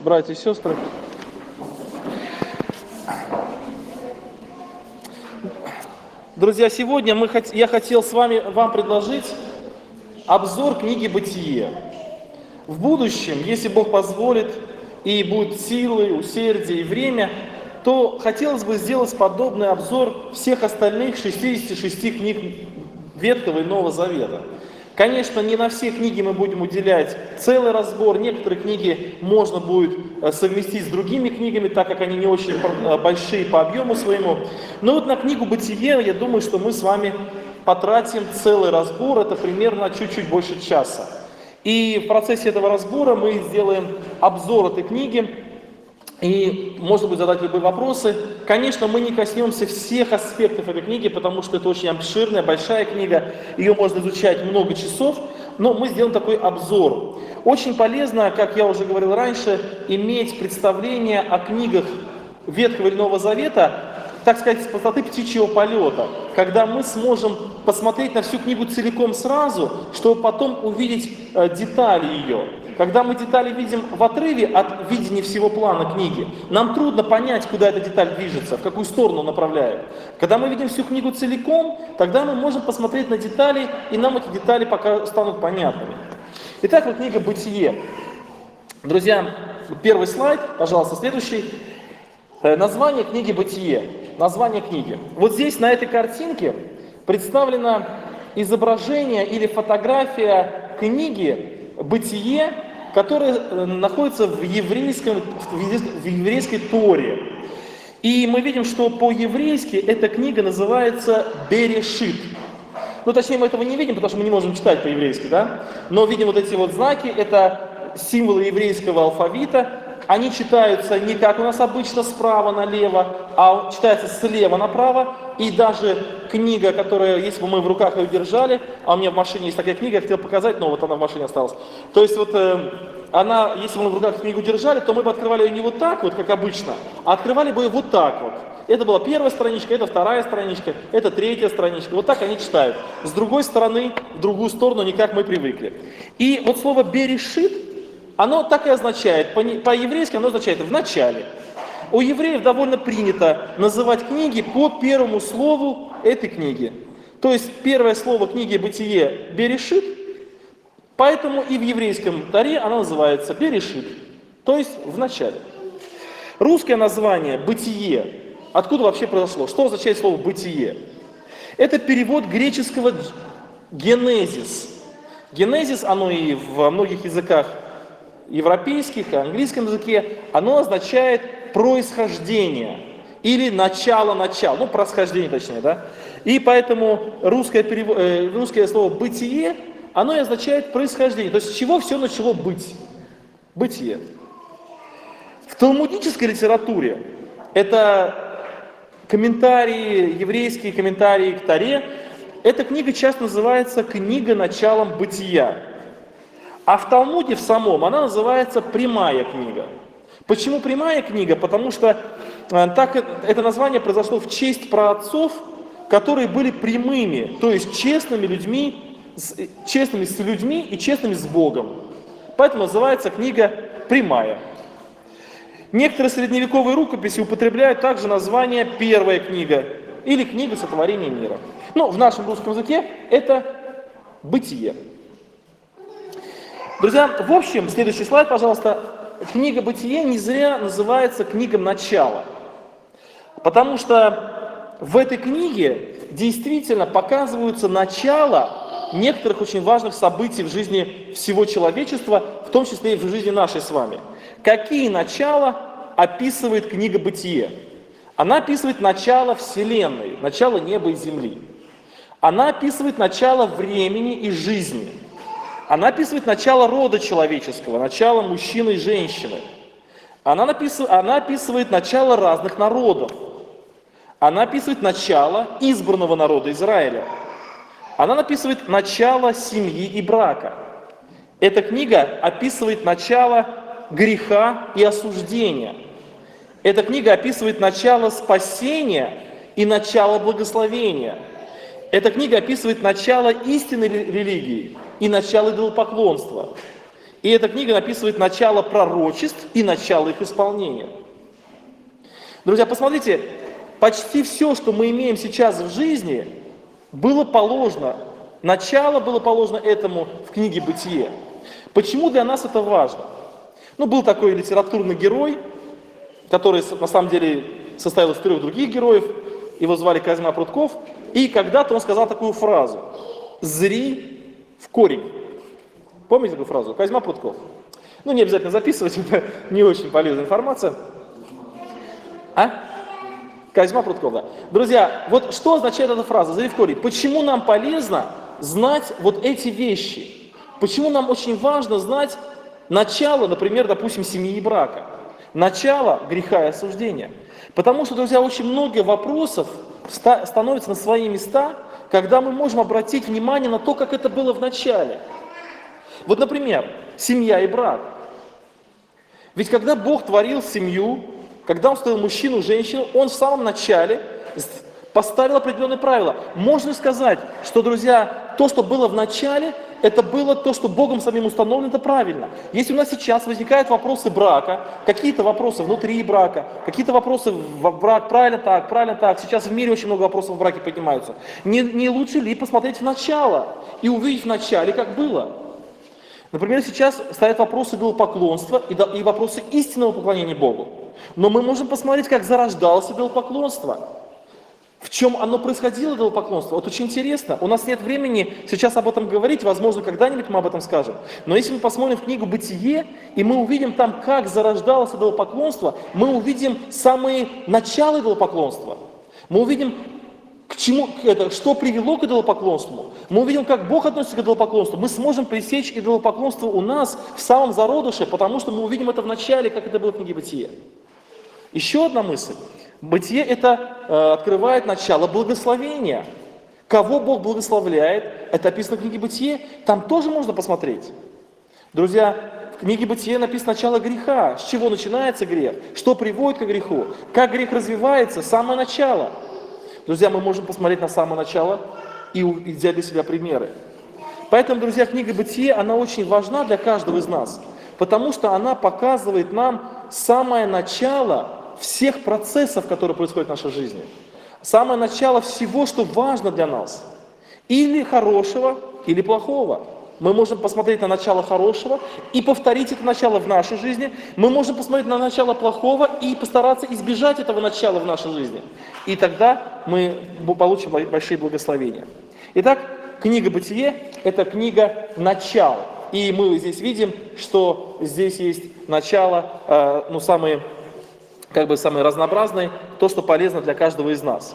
братья и сестры. Друзья, сегодня я хотел вам предложить обзор книги «Бытие». В будущем, если Бог позволит, и будут силы, усердие и время, то хотелось бы сделать подобный обзор всех остальных 66 книг Ветхого и Нового Завета. Конечно, не на все книги мы будем уделять целый разбор, некоторые книги можно будет совместить с другими книгами, так как они не очень большие по объему своему. Но вот на книгу «Бытие», я думаю, что мы с вами потратим целый разбор, это примерно чуть-чуть больше часа. И в процессе этого разбора мы сделаем обзор этой книги, и можно будет задать любые вопросы. Конечно, мы не коснемся всех аспектов этой книги, потому что это очень обширная, большая книга, ее можно изучать много часов, но мы сделаем такой обзор. Очень полезно, как я уже говорил раньше, иметь представление о книгах Ветхого или Нового Завета, так сказать, с высоты птичьего полета, когда мы сможем посмотреть на всю книгу целиком сразу, чтобы потом увидеть детали ее. Когда мы детали видим в отрыве от видения всего плана книги, нам трудно понять, куда эта деталь движется, в какую сторону направляет. Когда мы видим всю книгу целиком, тогда мы можем посмотреть на детали, и нам эти детали пока станут понятными. Итак, вот книга «Бытие». Друзья, первый слайд, пожалуйста, следующий. Название книги «Бытие». Название книги. Вот здесь, на этой картинке, представлено изображение или фотография книги «Бытие», которая находится в еврейской Торе. И мы видим, что по-еврейски эта книга называется «Берешит». Ну, точнее, мы этого не видим, потому что мы не можем читать по-еврейски, да? Но видим вот эти вот знаки, это символы еврейского алфавита. Они читаются не как у нас обычно справа налево, а читаются слева направо. И даже книга, которая, если бы мы в руках ее держали, а у меня в машине есть такая книга, я хотел показать, но вот она в машине осталась. То есть вот она, если бы мы в руках книгу держали, то мы бы открывали ее не вот так вот, как обычно, а открывали бы ее вот так вот. Это была первая страничка, это вторая страничка, это третья страничка. Вот так они читают. С другой стороны, в другую сторону, не как мы привыкли. И вот слово «берешит», оно так и означает, по-еврейски оно означает «в начале». У евреев довольно принято называть книги по первому слову этой книги. То есть первое слово книги «Бытие» «Берешит», поэтому и в еврейском Торе она называется «Берешит», то есть «в начале». Русское название «Бытие» откуда вообще произошло? Что означает слово «бытие»? Это перевод греческого «генезис». Генезис, оно и во многих языках европейских, английском языке, оно означает происхождение или начало, ну, происхождение точнее, да. И поэтому русское слово «бытие», оно и означает происхождение, то есть с чего все начало быть. Бытие. В талмудической литературе, это комментарии, еврейские комментарии к Торе, эта книга часто называется «Книга началом бытия». А в Талмуде в самом она называется «Прямая книга». Почему прямая книга? Потому что это название произошло в честь праотцов, которые были прямыми, то есть честными с людьми и честными с Богом. Поэтому называется книга «Прямая». Некоторые средневековые рукописи употребляют также название «Первая книга» или «Книга сотворения мира». Ну, в нашем русском языке это «Бытие». Друзья, в общем, следующий слайд, пожалуйста. Книга «Бытие» не зря называется книгом начала. Потому что в этой книге действительно показываются начало некоторых очень важных событий в жизни всего человечества, в том числе и в жизни нашей с вами. Какие начала описывает книга «Бытие»? Она описывает начало Вселенной, начало неба и земли. Она описывает начало времени и жизни. Она описывает начало рода человеческого, начало мужчины и женщины. Она описывает начало разных народов. Она описывает начало избранного народа Израиля. Она описывает начало семьи и брака. Эта книга описывает начало греха и осуждения. Эта книга описывает начало спасения и начало благословения. Эта книга описывает начало истинной религии и начало идолопоклонства. И эта книга описывает начало пророчеств и начало их исполнения. Друзья, посмотрите, почти все, что мы имеем сейчас в жизни, было положено, начало было положено этому в книге «Бытие». Почему для нас это важно? Был такой литературный герой, который на самом деле состоял из 3 других героев, его звали Козьма Прутков, и когда-то он сказал такую фразу: «Зри в корень». Помните такую фразу? Козьма Прутков. Не обязательно записывать, это не очень полезная информация. Козьма Прутков, да. Друзья, вот что означает эта фраза «зри в корень»? Почему нам полезно знать вот эти вещи? Почему нам очень важно знать начало, например, допустим, семьи и брака? Начало греха и осуждения. Потому что, друзья, очень много вопросов становятся на свои места, когда мы можем обратить внимание на то, как это было в начале. Вот, например, семья и брак. Ведь когда Бог творил семью, когда Он створил мужчину, женщину, Он в самом начале поставил определенные правила. Можно сказать, что, друзья, то, что было в начале, это было то, что Богом самим установлено, это правильно. Если у нас сейчас возникают вопросы брака, какие-то вопросы внутри брака, какие-то вопросы в брак, правильно так, сейчас в мире очень много вопросов в браке поднимаются, не лучше ли посмотреть в начало и увидеть в начале, как было? Например, сейчас стоят вопросы идолопоклонства и вопросы истинного поклонения Богу. Но мы можем посмотреть, как зарождалось идолопоклонство. В чем оно происходило, идолопоклонство? Вот очень интересно. У нас нет времени сейчас об этом говорить, возможно, когда-нибудь мы об этом скажем. Но если мы посмотрим в книгу «Бытие», и мы увидим там, как зарождалось идолопоклонство, мы увидим самые начала идолопоклонства. Мы увидим, к чему это, что привело к идолопоклонству. Мы увидим, как Бог относится к идолопоклонству. Мы сможем пресечь идолопоклонство у нас в самом зародыше, потому что мы увидим это в начале, как это было в книге «Бытие». Еще одна мысль. Бытие это открывает начало благословения. Кого Бог благословляет, это описано в книге «Бытие», там тоже можно посмотреть. Друзья, в книге «Бытие» написано начало греха. С чего начинается грех? Что приводит к греху? Как грех развивается? Самое начало. Друзья, мы можем посмотреть на самое начало и взять для себя примеры. Поэтому, друзья, книга «Бытие», она очень важна для каждого из нас, потому что она показывает нам самое начало всех процессов, которые происходят в нашей жизни. Самое начало всего, что важно для нас. Или хорошего, или плохого. Мы можем посмотреть на начало хорошего и повторить это начало в нашей жизни. Мы можем посмотреть на начало плохого и постараться избежать этого начала в нашей жизни. И тогда мы получим большие благословения. Итак, книга «Бытие» – это книга начала. И мы здесь видим, что здесь есть начало, самые разнообразные, то, что полезно для каждого из нас.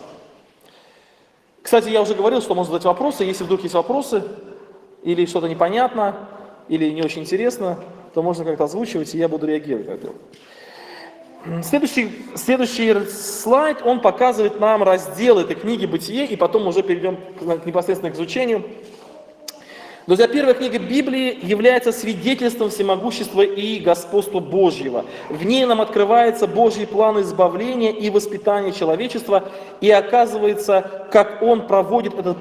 Кстати, я уже говорил, что можно задать вопросы. Если вдруг есть вопросы, или что-то непонятно, или не очень интересно, то можно как-то озвучивать, и я буду реагировать на это. Следующий слайд, он показывает нам раздел этой книги «Бытие», и потом уже перейдем непосредственно к изучению. Друзья, первая книга Библии является свидетельством всемогущества и господства Божьего. В ней нам открывается Божий план избавления и воспитания человечества, и оказывается, что как Он проводит этот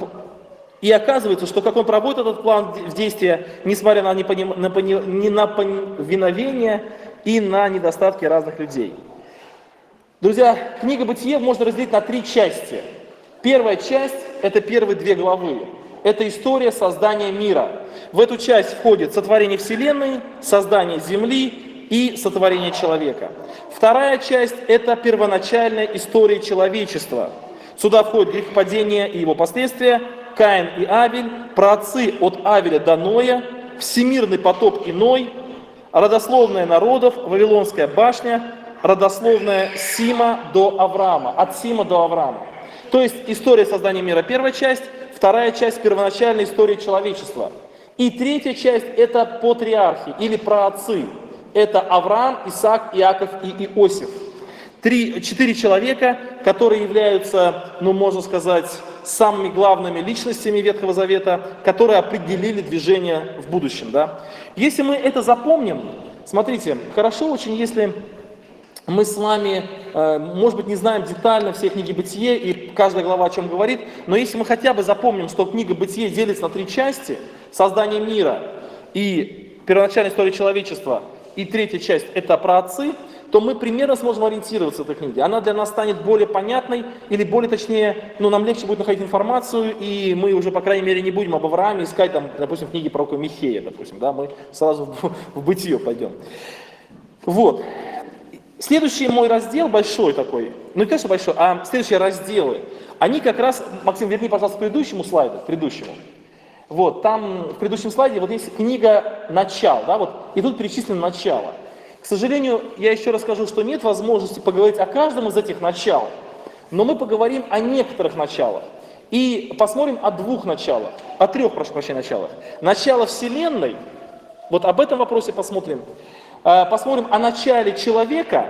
план в действие, несмотря на неповиновение и на недостатки разных людей. Друзья, книга «Бытие» можно разделить на 3 части. Первая часть – это первые 2 главы. Это история создания мира. В эту часть входит сотворение Вселенной, создание Земли и сотворение человека. Вторая часть – это первоначальная история человечества. Сюда входит грехопадение и его последствия, Каин и Авель, праотцы от Авеля до Ноя, всемирный потоп и Ной, родословная народов, Вавилонская башня, родословная Сима до Авраама, от Сима до Авраама. То есть история создания мира – первая часть, вторая часть – первоначальная история человечества. И третья часть – это патриархи или праотцы. Это Авраам, Исаак, Иаков и Иосиф. 4 человека, которые являются, можно сказать, самыми главными личностями Ветхого Завета, которые определили движение в будущем. Да? Если мы это запомним, смотрите, хорошо очень, если мы с вами, может быть, не знаем детально все книги «Бытие» и каждая глава о чем говорит, но если мы хотя бы запомним, что книга «Бытие» делится на 3 части: создание мира и первоначальная история человечества, и третья часть это праотцы, то мы примерно сможем ориентироваться в этой книге. Она для нас станет более понятной, или более точнее, нам легче будет находить информацию, и мы уже, по крайней мере, не будем об Аврааме искать, там, допустим, в книге пророка Михея, допустим, да, мы сразу в бытие пойдем. Вот. Следующий мой раздел большой такой, не то, что большой, а следующие разделы, они как раз, Максим, верни, пожалуйста, к предыдущему слайду, к предыдущему. Вот, там в предыдущем слайде вот есть книга «Начало», да, вот, и тут перечислено начало. К сожалению, я еще раз скажу, что нет возможности поговорить о каждом из этих начал, но мы поговорим о некоторых началах и посмотрим о двух началах, о трех, прошу прощения, началах. Начало Вселенной, вот об этом вопросе посмотрим. Посмотрим о начале человека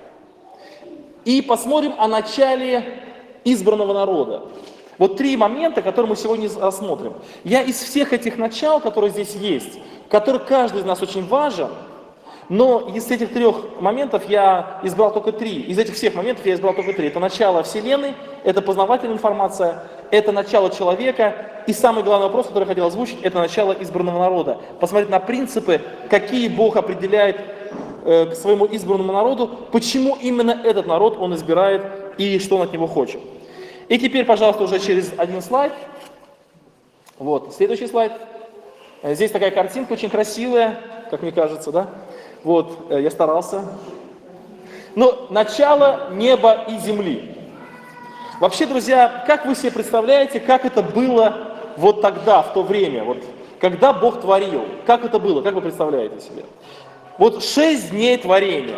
и посмотрим о начале избранного народа. Вот три момента, которые мы сегодня рассмотрим. Я из всех этих начал, которые здесь есть, который каждый из нас очень важен, но из этих трех моментов я избрал только три. Из этих всех моментов я избрал только три. Это начало Вселенной, это познавательная информация, это начало человека. И самый главный вопрос, который я хотел озвучить, это начало избранного народа. Посмотреть на принципы, какие Бог определяет к своему избранному народу, почему именно этот народ Он избирает и что Он от него хочет. И теперь, пожалуйста, уже через один слайд. Вот, следующий слайд. Здесь такая картинка очень красивая, как мне кажется, да? Вот, я старался. Но начало неба и земли. Вообще, друзья, как вы себе представляете, как это было вот тогда, в то время, вот, когда Бог творил? Как это было? Как вы представляете себе? Вот 6 дней творения.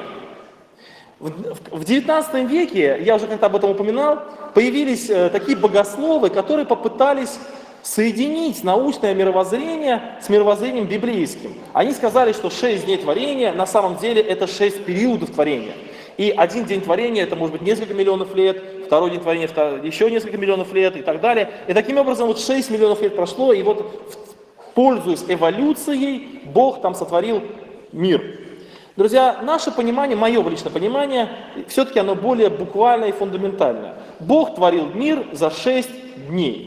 В 19 веке, я уже как-то об этом упоминал, появились такие богословы, которые попытались соединить научное мировоззрение с мировоззрением библейским. Они сказали, что 6 дней творения на самом деле это 6 периодов творения. И один день творения это может быть несколько миллионов лет, второй день творения еще несколько миллионов лет и так далее. И таким образом вот 6 миллионов лет прошло, и вот пользуясь эволюцией, Бог там сотворил мир. Друзья, наше понимание, мое личное понимание, все-таки оно более буквальное и фундаментальное. Бог творил мир за 6 дней.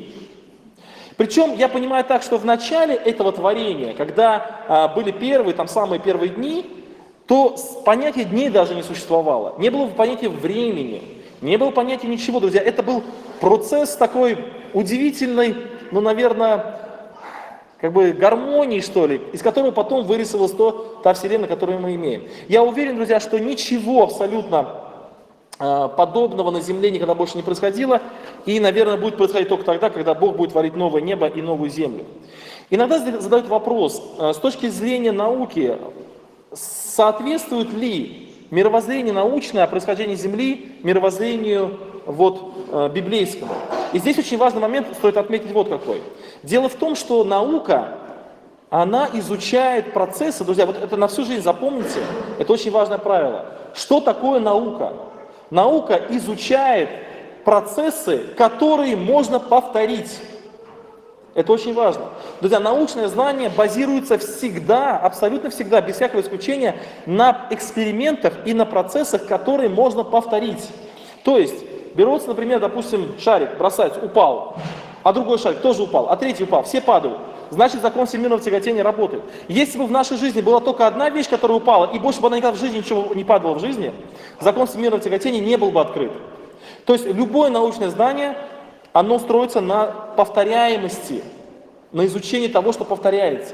Причем я понимаю так, что в начале этого творения, когда были первые, там самые первые дни, то понятия дней даже не существовало. Не было понятия времени, не было понятия ничего, друзья. Это был процесс такой удивительной, наверное, как бы гармонии, что ли, из которой потом вырисовалась та вселенная, которую мы имеем. Я уверен, друзья, что ничего абсолютно подобного на земле никогда больше не происходило, и, наверное, будет происходить только тогда, когда Бог будет творить новое небо и новую землю. Иногда задают вопрос, с точки зрения науки, соответствует ли мировоззрение научное о происхождении Земли мировоззрению библейскому? И здесь очень важный момент, стоит отметить вот какой. Дело в том, что наука, она изучает процессы, друзья, вот это на всю жизнь запомните, это очень важное правило. Что такое наука? Наука изучает процессы, которые можно повторить. Это очень важно. Друзья, научное знание базируется всегда, абсолютно всегда, без всякого исключения, на экспериментах и на процессах, которые можно повторить. То есть, берется, например, допустим, шарик, бросается, упал, а другой шарик тоже упал, а третий упал, все падают. Значит, закон всемирного тяготения работает. Если бы в нашей жизни была только одна вещь, которая упала, и больше бы она никогда в жизни ничего не падало в жизни, закон всемирного тяготения не был бы открыт. То есть, любое научное знание, оно строится на повторяемости, на изучении того, что повторяется.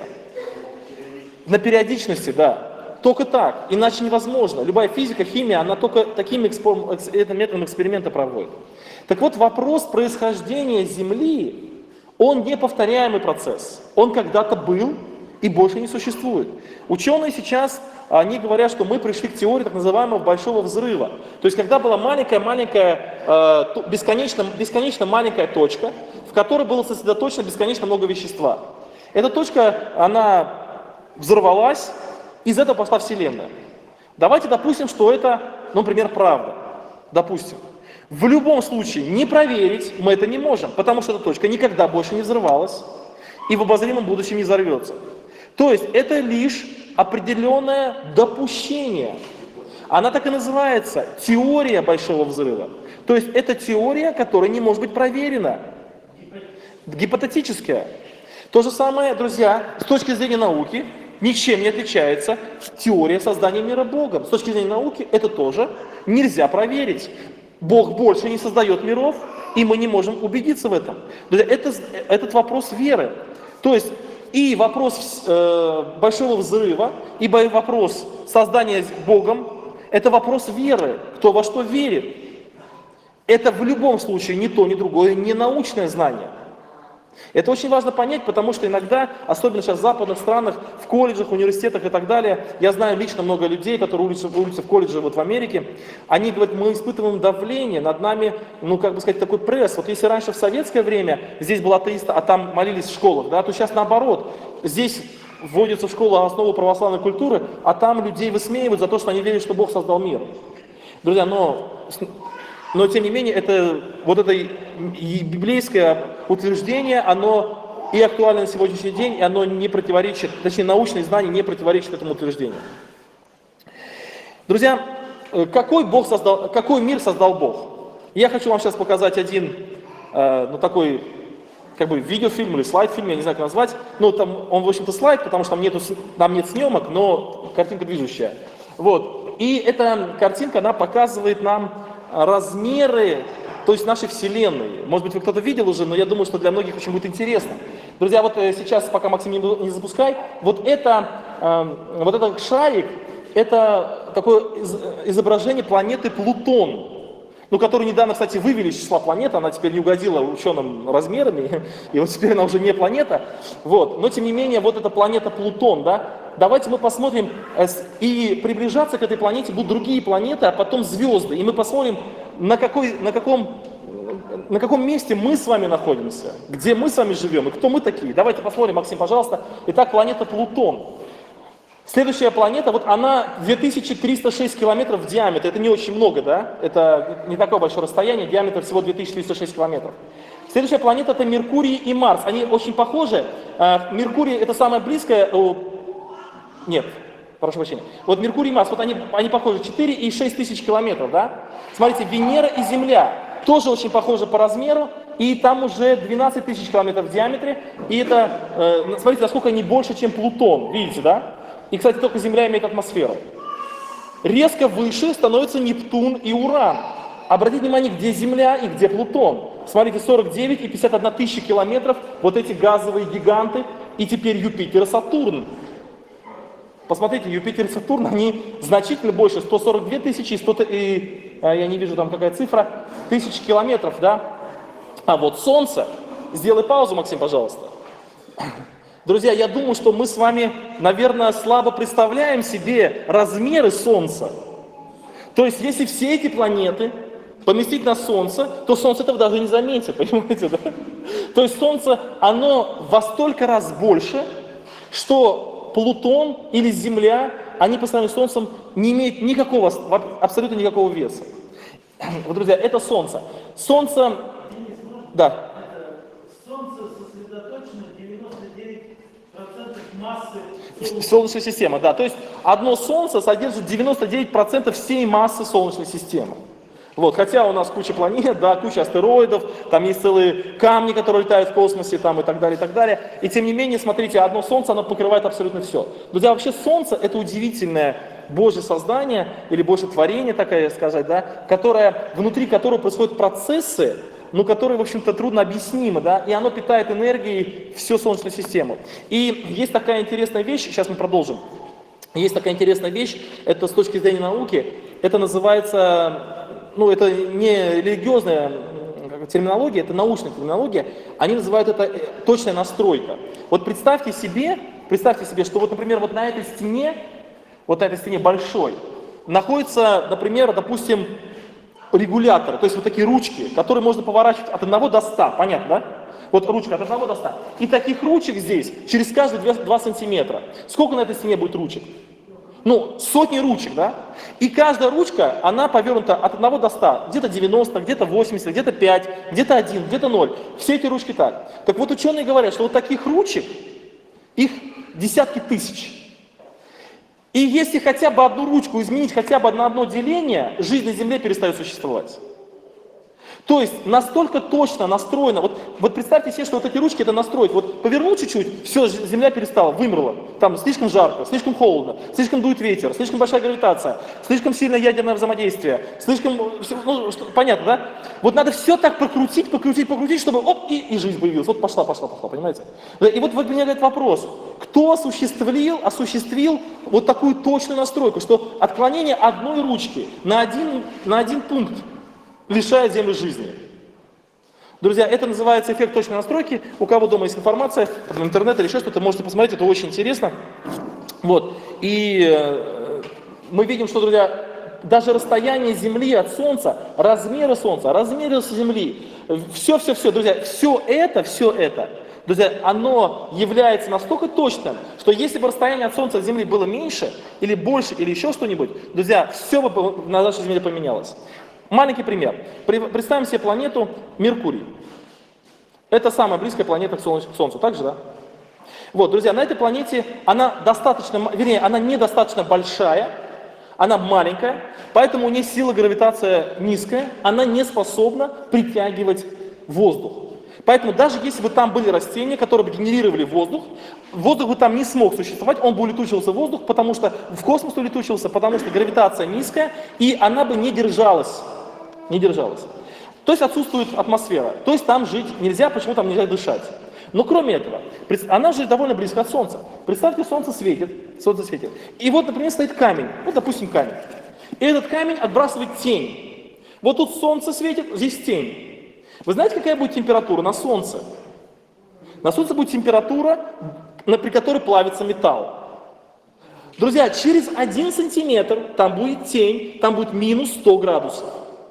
На периодичности, да. Только так, иначе невозможно. Любая физика, химия, она только таким методом эксперимента проводит. Так вот, вопрос происхождения Земли, он неповторяемый процесс. Он когда-то был и больше не существует. Ученые сейчас, они говорят, что мы пришли к теории так называемого большого взрыва. То есть, когда была бесконечно маленькая точка, в которой было сосредоточено бесконечно много вещества. Эта точка, она взорвалась, из этого пошла Вселенная. Давайте допустим, что это, например, правда. Допустим. В любом случае, не проверить мы это не можем, потому что эта точка никогда больше не взрывалась и в обозримом будущем не взорвется. То есть это лишь определенное допущение. Она так и называется теория большого взрыва. То есть это теория, которая не может быть проверена. Гипотетическая. То же самое, друзья, с точки зрения науки, ничем не отличается теория создания мира Богом. С точки зрения науки это тоже нельзя проверить. Бог больше не создает миров, и мы не можем убедиться в этом. Этот вопрос веры. То есть и вопрос большого взрыва, и вопрос создания Богом, это вопрос веры, кто во что верит. Это в любом случае ни то, ни другое, не научное знание. Это очень важно понять, потому что иногда, особенно сейчас в западных странах, в колледжах, университетах и так далее, я знаю лично много людей, которые учатся в колледже вот в Америке, они говорят, мы испытываем давление, над нами, ну как бы сказать, такой пресс. Вот если раньше в советское время здесь был атеист, а там молились в школах, да, то сейчас наоборот. Здесь вводится в школу основу православной культуры, а там людей высмеивают за то, что они верят, что Бог создал мир. Друзья, но тем не менее, это библейское утверждение, оно и актуально на сегодняшний день, и оно не противоречит, точнее, научные знания не противоречат этому утверждению. Друзья, какой мир создал Бог? Я хочу вам сейчас показать один, такой, как бы, видеофильм или слайд-фильм, я не знаю, как назвать. Там он, в общем-то, слайд, потому что там нет съемок, но картинка движущая. Вот. И эта картинка, она показывает нам размеры, то есть нашей Вселенной. Может быть, вы кто-то видел уже, но я думаю, что для многих очень будет интересно. Друзья, вот сейчас, пока Максим не запускай, вот этот шарик, это такое изображение планеты Плутон, которую недавно, кстати, вывели из числа планет, она теперь не угодила ученым размерами, и вот теперь она уже не планета. Вот. Но, тем не менее, вот эта планета Плутон, да, давайте мы посмотрим, и приближаться к этой планете будут другие планеты, а потом звезды. И мы посмотрим, на каком месте мы с вами находимся, где мы с вами живем и кто мы такие. Давайте посмотрим, Максим, пожалуйста. Итак, планета Плутон. Следующая планета, вот она 2306 километров в диаметре. Это не очень много, да? Это не такое большое расстояние, диаметр всего 2306 километров. Следующая планета это Меркурий и Марс. Они очень похожи. Меркурий это самое близкое. Нет, прошу прощения. Вот Меркурий и Марс, вот они похожи, 4 и 6 тысяч километров, да? Смотрите, Венера и Земля тоже очень похожи по размеру, и там уже 12 тысяч километров в диаметре, и это, смотрите, насколько они больше, чем Плутон, видите, да? И, кстати, только Земля имеет атмосферу. Резко выше становятся Нептун и Уран. Обратите внимание, где Земля и где Плутон. Смотрите, 49 и 51 тысячи километров, вот эти газовые гиганты, и теперь Юпитер и Сатурн. Посмотрите, Юпитер и Сатурн, они значительно больше, 142 тысячи я не вижу там какая цифра, тысяч километров, да? А вот Солнце, сделай паузу, Максим, пожалуйста. Друзья, я думаю, что мы с вами, наверное, слабо представляем себе размеры Солнца. То есть, если все эти планеты поместить на Солнце, то Солнце этого даже не заметит, понимаете, да? То есть Солнце, оно во столько раз больше, что Плутон или Земля, они по сравнению с Солнцем не имеют абсолютно никакого веса. Вот, друзья, это Солнце. Солнце, да. Солнце сосредоточено 99% массы Солнечной системы, да. То есть одно Солнце содержит 99% всей массы Солнечной системы. Вот, хотя у нас куча планет, да, куча астероидов, там есть целые камни, которые летают в космосе, там и так далее, и так далее. И тем не менее, смотрите, одно Солнце, оно покрывает абсолютно все. Друзья, вообще Солнце это удивительное Божье создание, или Божье творение, такое сказать, да, внутри которого происходят процессы, которые, в общем-то, трудно объяснимы, да, и оно питает энергией всю Солнечную систему. И есть такая интересная вещь, сейчас мы продолжим. Есть такая интересная вещь, это с точки зрения науки, это называется, это не религиозная терминология, это научная терминология, они называют это точная настройка. Вот представьте себе, что вот, например, вот на этой стене большой, находится, например, допустим, регуляторы, то есть вот такие ручки, которые можно поворачивать от 1 до 100, понятно, да? Вот ручка от 1 до 100. И таких ручек здесь через каждые 2 сантиметра. Сколько на этой стене будет ручек? Сотни ручек, да? И каждая ручка, она повернута от 1 до 100. Где-то 90, где-то 80, где-то 5, где-то 1, где-то 0. Все эти ручки так. Так вот ученые говорят, что вот таких ручек, их десятки тысяч. И если хотя бы одну ручку изменить, хотя бы на одно деление, жизнь на Земле перестает существовать. То есть настолько точно настроено, вот представьте себе, что вот эти ручки это настроить, вот повернул чуть-чуть, все, Земля перестала, вымерла, там слишком жарко, слишком холодно, слишком дует ветер, слишком большая гравитация, слишком сильное ядерное взаимодействие, слишком, ну, понятно, да? Вот надо все так покрутить, чтобы оп, и жизнь появилась, вот пошла, понимаете? И вот возникает вопрос, кто осуществил вот такую точную настройку, что отклонение одной ручки на один пункт лишает Землю жизни. Друзья, это называется эффект точной настройки. У кого дома есть информация, в интернете или еще что-то, можете посмотреть, это очень интересно. Вот. И мы видим, что, друзья, даже расстояние Земли от Солнца, размеры Земли, все, друзья, все это, друзья, оно является настолько точным, что если бы расстояние от Солнца до Земли было меньше, или больше, или еще что-нибудь, друзья, все бы на нашей Земле поменялось. Маленький пример. Представим себе планету Меркурий. Это самая близкая планета к Солнцу, так же, да? Вот, друзья, на этой планете она недостаточно большая, она маленькая, поэтому у нее сила гравитации низкая, она не способна притягивать воздух. Поэтому даже если бы там были растения, которые бы генерировали воздух бы там не смог существовать, он бы улетучился в воздух, потому что в космос улетучился, потому что гравитация низкая, и она бы не держалась. То есть отсутствует атмосфера, то есть там жить нельзя, почему там нельзя дышать. Но кроме этого, она же довольно близко от Солнца. Представьте, Солнце светит. И вот, например, стоит камень, вот, допустим, камень. И этот камень отбрасывает тень. Вот тут Солнце светит, здесь тень. Вы знаете, какая будет температура на Солнце? На Солнце будет температура, при которой плавится металл. Друзья, через 1 сантиметр там будет тень, там будет минус 100 градусов.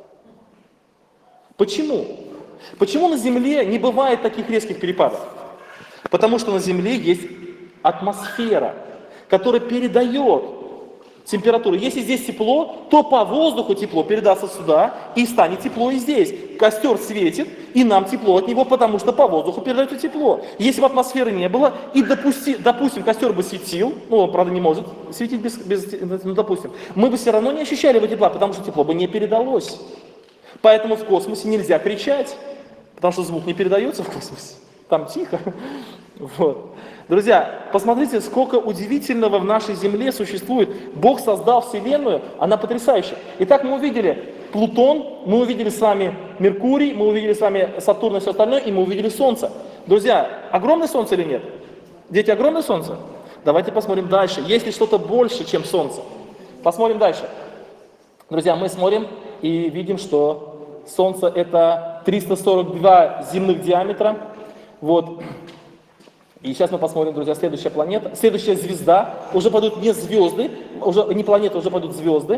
Почему? Почему на Земле не бывает таких резких перепадов? Потому что на Земле есть атмосфера, которая передает температуру. Если здесь тепло, то по воздуху тепло передастся сюда, и станет тепло и здесь. Костер светит, и нам тепло от него, потому что по воздуху передается тепло. Если бы атмосферы не было, и, допустим, костер бы светил, ну, он, правда, не может светить допустим, мы бы все равно не ощущали бы тепла, потому что тепло бы не передалось. Поэтому в космосе нельзя кричать, потому что звук не передается в космосе. Там тихо. Вот. Друзья, посмотрите, сколько удивительного в нашей Земле существует. Бог создал Вселенную, она потрясающая. Итак, мы увидели Плутон, мы увидели с вами Меркурий, мы увидели с вами Сатурн и все остальное, и мы увидели Солнце. Друзья, огромное Солнце или нет? Дети, огромное Солнце? Давайте посмотрим дальше. Есть ли что-то больше, чем Солнце? Посмотрим дальше. Друзья, мы смотрим и видим, что Солнце это 342 земных диаметра. Вот. И сейчас мы посмотрим, друзья, следующая планета, следующая звезда. Уже пойдут не звезды, уже не планеты, уже пойдут звезды.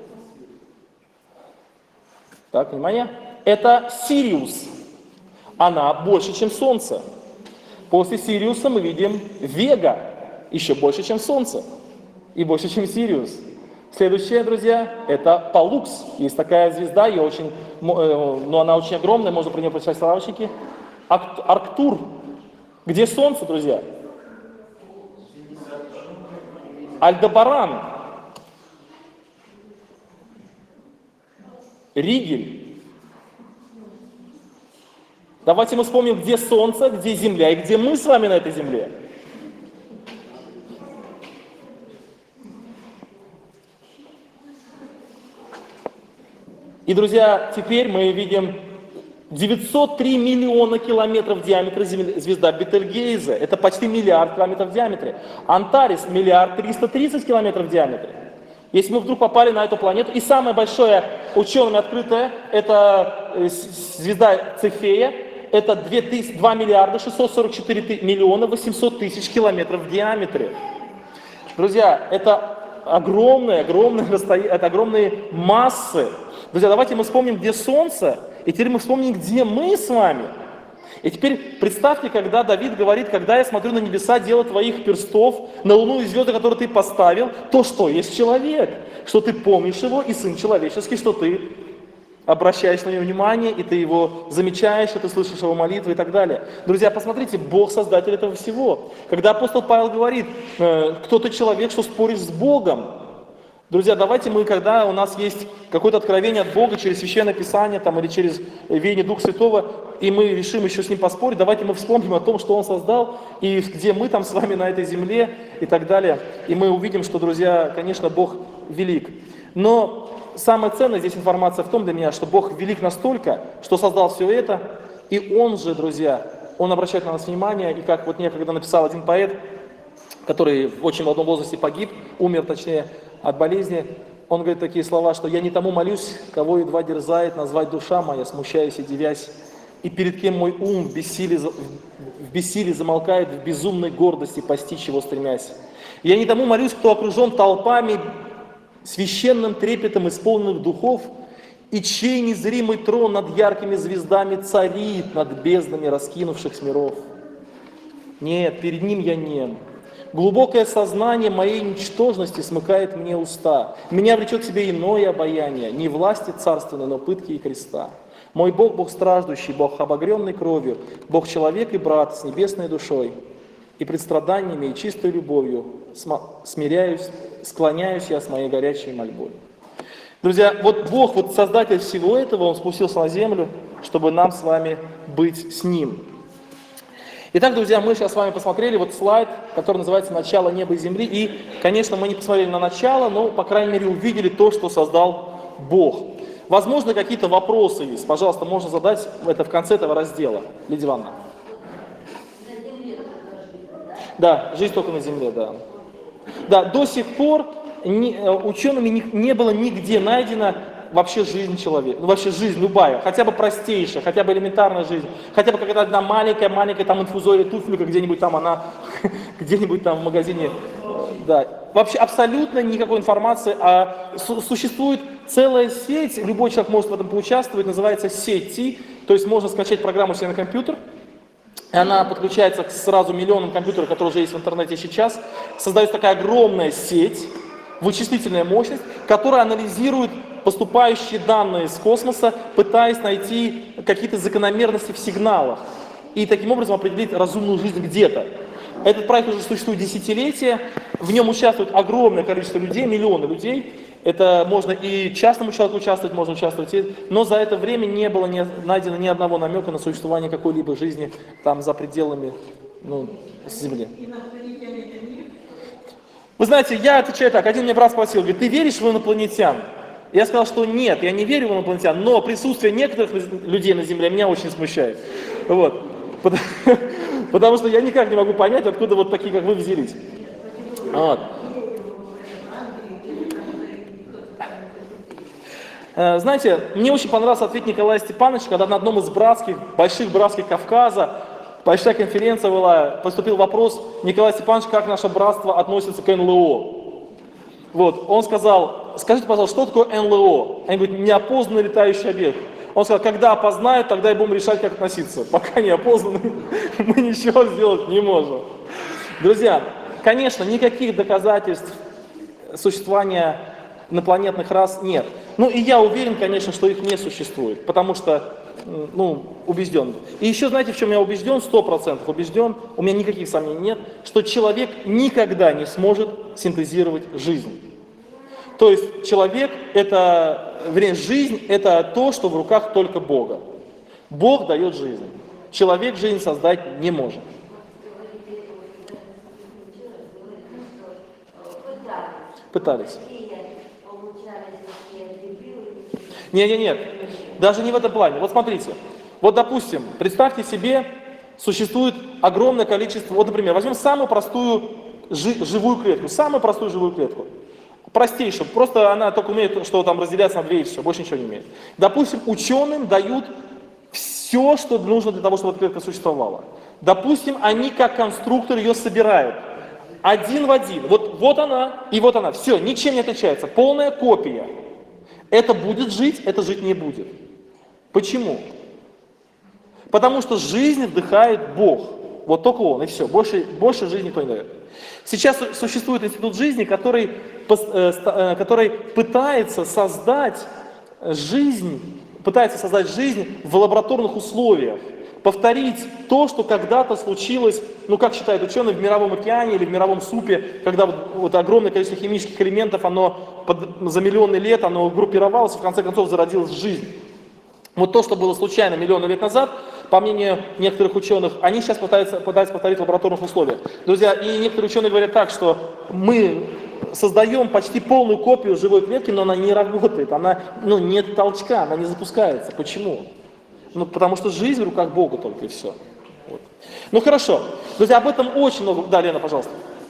Так, внимание. Это Сириус. Она больше, чем Солнце. После Сириуса мы видим Вега. Еще больше, чем Солнце. И больше, чем Сириус. Следующее, друзья, это Палукс. Есть такая звезда, но она очень огромная, можно про нее прочитать справочники. Арктур. Где Солнце, друзья? Альдебаран. Ригель. Давайте мы вспомним, где Солнце, где Земля и где мы с вами на этой Земле. И, друзья, теперь мы видим 903 миллиона километров в диаметре звезда Бетельгейзе. Это почти миллиард километров в диаметре. Антарес 1 330 километров в диаметре. Если мы вдруг попали на эту планету, и самое большое учеными открытое, это звезда Цефея, это 2 миллиарда 644 миллиона 800 тысяч километров в диаметре. Друзья, это огромные массы. Друзья, давайте мы вспомним, где Солнце, и теперь мы вспомним, где мы с вами. И теперь представьте, когда Давид говорит, когда я смотрю на небеса, дело твоих перстов, на луну и звезды, которые ты поставил, то что есть человек, что ты помнишь его, и сын человеческий, что ты обращаешь на него внимание, и ты его замечаешь, и ты слышишь его молитвы и так далее. Друзья, посмотрите, Бог создатель этого всего. Когда апостол Павел говорит, кто ты человек, что споришь с Богом, Друзья, давайте мы, когда у нас есть какое-то откровение от Бога через Священное Писание там, или через веяние Духа Святого, и мы решим еще с Ним поспорить, давайте мы вспомним о том, что Он создал, и где мы там с вами на этой земле и так далее. И мы увидим, что, друзья, конечно, Бог велик. Но самая ценная здесь информация в том для меня, что Бог велик настолько, что создал все это, и Он же, друзья, Он обращает на нас внимание, и как вот некогда написал один поэт, который в очень молодом возрасте погиб, умер точнее от болезни, он говорит такие слова, что «я не тому молюсь, кого едва дерзает назвать душа моя, смущаясь и девясь, и перед кем мой ум в бессилии замолкает, в безумной гордости постичь его стремясь. Я не тому молюсь, кто окружен толпами, священным трепетом исполненных духов, и чей незримый трон над яркими звездами царит над безднами раскинувшихся миров. Нет, перед ним я нем. Глубокое сознание моей ничтожности смыкает мне уста. Меня влечет к себе иное обаяние, не власти царственной, но пытки и креста. Мой Бог, Бог страждущий, Бог обогренный кровью, Бог человек и брат с небесной душой. И пред страданиями и чистой любовью смиряюсь, склоняюсь я с моей горячей мольбой. Друзья, вот Бог, вот Создатель всего этого, Он спустился на землю, чтобы нам с вами быть с Ним. Итак, друзья, мы сейчас с вами посмотрели вот слайд, который называется «Начало неба и земли». И, конечно, мы не посмотрели на начало, но, по крайней мере, увидели то, что создал Бог. Возможно, какие-то вопросы есть. Пожалуйста, можно задать это в конце этого раздела. Лидия Ивановна. Да, жизнь только на земле, да. Да, до сих пор учеными не было нигде найдено вообще жизнь человека, ну вообще жизнь любая, хотя бы простейшая, хотя бы элементарная жизнь, хотя бы когда одна маленькая там инфузория туфелька где-нибудь там она, где-нибудь там в магазине, да. Вообще абсолютно никакой информации, существует целая сеть, любой человек может в этом поучаствовать, называется сети, то есть можно скачать программу себе на компьютер, и она подключается к сразу миллионам компьютеров, которые уже есть в интернете сейчас, создается такая огромная сеть, вычислительная мощность, которая анализирует поступающие данные с космоса, пытаясь найти какие-то закономерности в сигналах и таким образом определить разумную жизнь где-то. Этот проект уже существует десятилетия, в нем участвует огромное количество людей, миллионы людей. Это можно и частному человеку участвовать, можно участвовать, но за это время не было найдено ни одного намека на существование какой-либо жизни там за пределами Земли. Вы знаете, я отвечаю так, один мне брат спросил, говорит, ты веришь в инопланетян? Я сказал, что нет, я не верю в инопланетян, но присутствие некоторых людей на Земле меня очень смущает. Вот. Потому что я никак не могу понять, откуда вот такие, как вы, взялись. Вот. Знаете, мне очень понравился ответ Николая Степановича, когда на одном из больших братских Кавказа, большая конференция была, поступил вопрос, Николай Степанович, как наше братство относится к НЛО? Вот, он сказал, скажите, пожалуйста, что такое НЛО? Они говорят, неопознанный летающий объект. Он сказал, когда опознают, тогда и будем решать, как относиться. Пока не опознаны, мы ничего сделать не можем. Друзья, конечно, никаких доказательств существования инопланетных рас нет. Ну и я уверен, конечно, что их не существует, потому что, убежден. И еще, знаете, в чем я убежден, 100% убежден, у меня никаких сомнений нет, что человек никогда не сможет синтезировать жизнь. То есть человек, жизнь это то, что в руках только Бога. Бог дает жизнь. Человек жизнь создать не может. Пытались. Нет, даже не в этом плане. Вот смотрите, вот допустим, представьте себе, существует огромное количество, вот, например, возьмем самую простую живую клетку, простейшую, просто она только умеет, что там разделяться на две и все, больше ничего не умеет. Допустим, ученым дают все, что нужно для того, чтобы эта клетка существовала. Допустим, они как конструктор ее собирают. Один в один. Вот она и вот она. Все, ничем не отличается. Полная копия. Это будет жить, это жить не будет. Почему? Потому что жизнь вдыхает Бог. Вот только Он, и все. Больше жизни никто не дает. Сейчас существует институт жизни, который пытается создать жизнь в лабораторных условиях. повторить то, что когда-то случилось, ну как считают ученые, в мировом океане или в мировом супе, когда вот огромное количество химических элементов, оно за миллионы лет, оно группировалось и в конце концов зародилась жизнь. Вот то, что было случайно миллионы лет назад, по мнению некоторых ученых, они сейчас пытаются повторить в лабораторных условиях. Друзья, и некоторые ученые говорят так, что мы создаем почти полную копию живой клетки, но она не работает, она, нет толчка, она не запускается. Почему? Потому что жизнь в руках Бога только и все. Вот. Ну хорошо. Друзья, об этом очень много. Да, Лена, пожалуйста.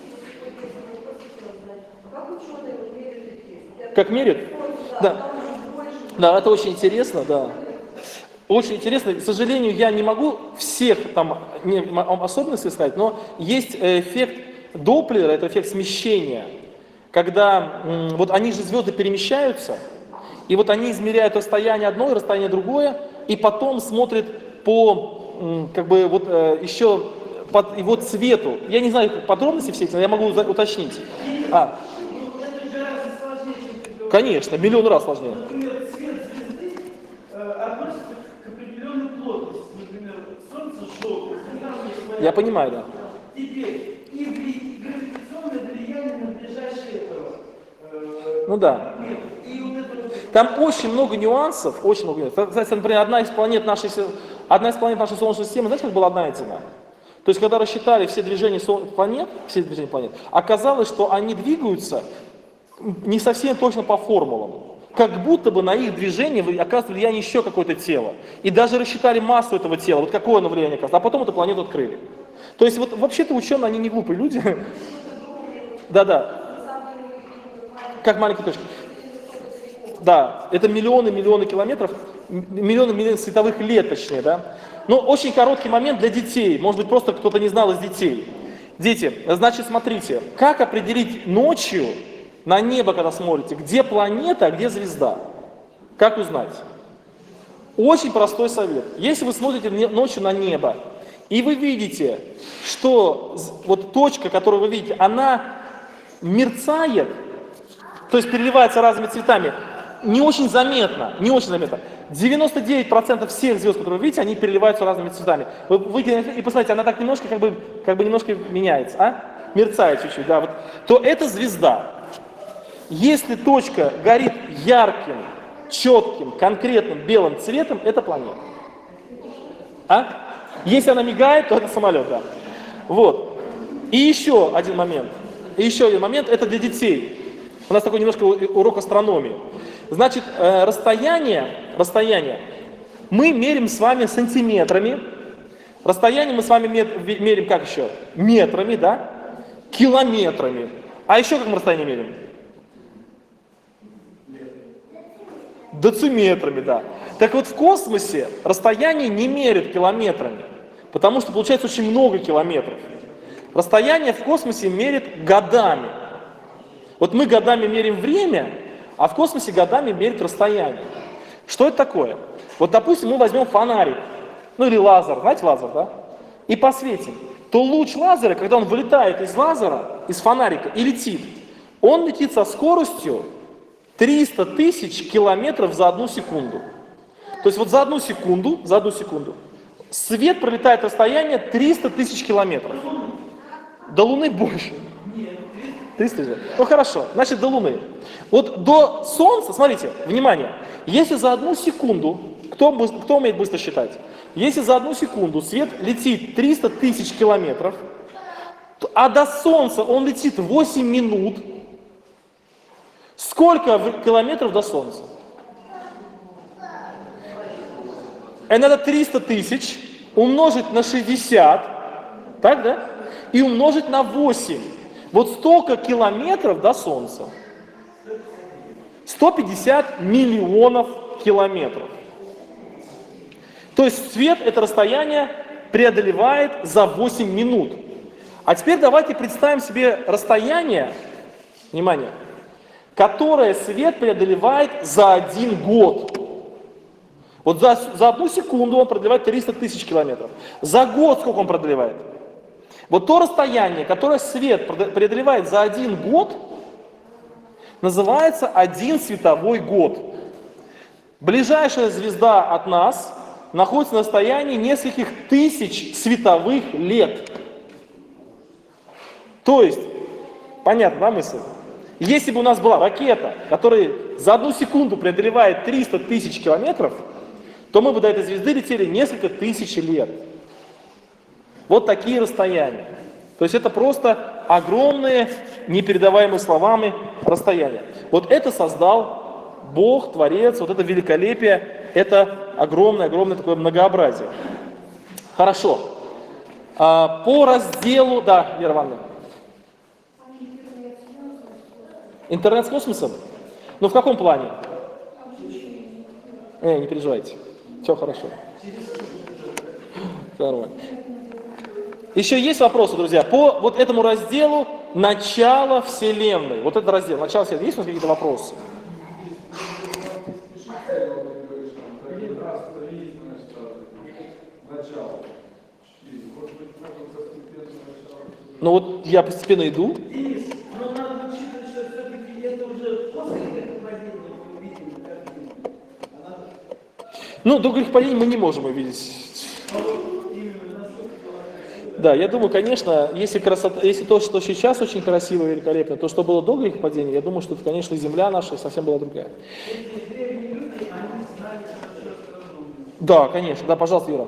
Как меряют? Да. Да, это очень интересно, да. Очень интересно. К сожалению, я не могу всех там особенностей сказать, но есть эффект Доплера, это эффект смещения. Когда вот они же звезды перемещаются, и вот они измеряют расстояние одно и расстояние другое, и потом смотрят по еще по его цвету. Я не знаю подробностей всех, но я могу уточнить. Это гораздо сложнее, чем ты говоришь. Конечно, миллион раз сложнее. Например, цвет звезды относится к определенной плотности. Например, Солнце желтое, Я понимаю, да. Теперь и гравитационное влияние на ближайшие этого. Ну да. И вот это вот. Там очень много нюансов, очень много нюансов. Кстати, например, одна из планет нашей Солнечной системы, знаете, как была найдена? То есть, когда рассчитали все движения планет, оказалось, что они двигаются не совсем точно по формулам. Как будто бы на их движение оказывает влияние еще какое-то тело. И даже рассчитали массу этого тела, вот какое оно влияние оказывает. А потом эту планету открыли. То есть, вот вообще-то ученые, они не глупые люди. Да-да. Как маленькие точки. Да, это миллионы километров, миллионы световых лет, точнее, да. Но очень короткий момент для детей, может быть, просто кто-то не знал из детей. Дети, значит, смотрите, как определить ночью на небо, когда смотрите, где планета, а где звезда? Как узнать? Очень простой совет. Если вы смотрите ночью на небо, и вы видите, что вот точка, которую вы видите, она мерцает, то есть переливается разными цветами, не очень заметно. 99% всех звезд, которые вы видите, они переливаются разными цветами. Вы и посмотрите, она так немножко, как бы немножко меняется, мерцает чуть-чуть, да, вот, то это звезда. Если точка горит ярким, четким, конкретным белым цветом, это планета. Если она мигает, то это самолет, да. Вот. И еще один момент, это для детей. У нас такой немножко урок астрономии. Значит, расстояние мы мерим с вами сантиметрами. Расстояние мы с вами мерим как еще? Метрами, да? Километрами. А еще как мы расстояние мерим? Дециметрами, да. Так вот в космосе расстояние не мерят километрами, потому что получается очень много километров. Расстояние в космосе мерят годами. Вот мы годами меряем время, а в космосе годами мерят расстояние. Что это такое? Вот, допустим, мы возьмем фонарик, или лазер, знаете лазер, да? И посветим. То луч лазера, когда он вылетает из лазера, из фонарика и летит, он летит со скоростью 300 тысяч километров за 1 секунду. То есть вот за одну секунду свет пролетает расстояние 300 тысяч километров. До Луны больше. 300 же. Ну хорошо, значит до Луны. Вот до Солнца, смотрите, внимание, если за 1 секунду, кто умеет быстро считать? Если за 1 секунду свет летит 300 тысяч километров, а до Солнца он летит 8 минут, сколько километров до Солнца? И надо 300 тысяч умножить на 60, так, да? И умножить на 8. Вот столько километров до Солнца. 150 миллионов километров. То есть свет это расстояние преодолевает за 8 минут. А теперь давайте представим себе расстояние, внимание, которое свет преодолевает за 1 год. Вот за 1 секунду он преодолевает 300 тысяч километров. За год сколько он преодолевает? Вот то расстояние, которое свет преодолевает за 1 год, называется 1 световой год. Ближайшая звезда от нас находится на расстоянии нескольких тысяч световых лет. То есть, понятно, да, мысль? Если бы у нас была ракета, которая за 1 секунду преодолевает 300 тысяч километров, то мы бы до этой звезды летели несколько тысяч лет. Вот такие расстояния. То есть это просто огромные, непередаваемые словами расстояния. Вот это создал Бог, Творец, вот это великолепие, это огромное-огромное такое многообразие. Хорошо. По разделу, да, Вера Ивановна. Интернет с космосом? Ну в каком плане? Не переживайте. Все хорошо. Нормально. Еще есть вопросы, друзья, по вот этому разделу начала Вселенной. Вот этот раздел, начало Вселенной. Есть у нас какие-то вопросы? Ну вот я постепенно иду. Но надо учитывать, что все-таки это уже после грехопадения мы увидим картину. Ну, до грехопадения мы не можем увидеть. Да, я думаю, конечно, если то, что сейчас очень красиво и великолепно, то, что было до грехопадения, я думаю, что это, конечно, земля наша совсем была другая. Да, конечно. Да, пожалуйста, Юра.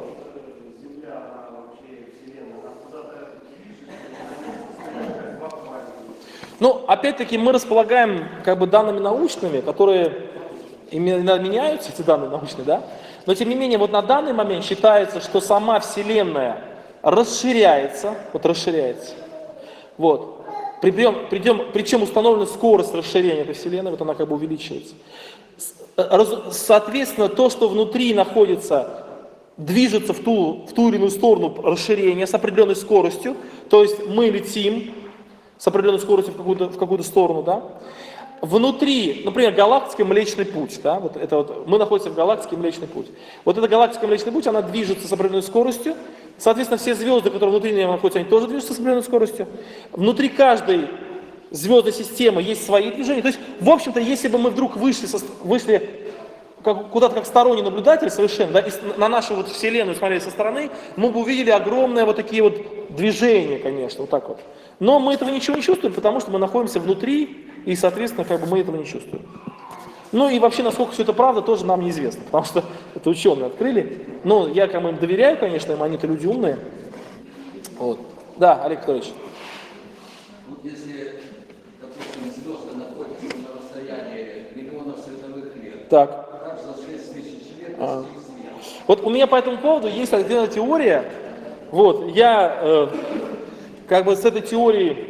Ну, опять-таки, мы располагаем как бы данными научными, которые именно меняются, эти данные научные, да? Но, тем не менее, вот на данный момент считается, что сама Вселенная расширяется, вот расширяется, вот. Причем установлена скорость расширения этой Вселенной, вот она как бы увеличивается. Соответственно, то, что внутри находится, движется в ту или иную сторону расширения с определенной скоростью, то есть мы летим с определенной скоростью в какую-то сторону, да. Внутри, например, галактика Млечный Путь, да, вот это вот, мы находимся в галактике Млечный Путь. Вот эта галактика Млечный Путь, она движется с определенной скоростью, соответственно, все звезды, которые внутри нее находятся, они тоже движутся с определенной скоростью. Внутри каждой звездной системы есть свои движения. То есть, в общем-то, если бы мы вдруг вышли куда-то как сторонний наблюдатель совершенно, да, и на нашу вот Вселенную смотрели со стороны, мы бы увидели огромные вот такие вот движения, конечно, вот так вот. Но мы этого ничего не чувствуем, потому что мы находимся внутри, и, соответственно, как бы мы этого не чувствуем. Ну и вообще, насколько все это правда, тоже нам неизвестно, потому что это ученые открыли. Но я кому им доверяю, конечно, им они-то люди умные. Вот. Да, Олег Анатольевич. Вот если, допустим, звезды находятся на расстоянии миллионов световых лет, Так. как за 6 тысяч лет достиг свет? Вот у меня по этому поводу есть отдельная теория. Вот, я как бы с этой теорией,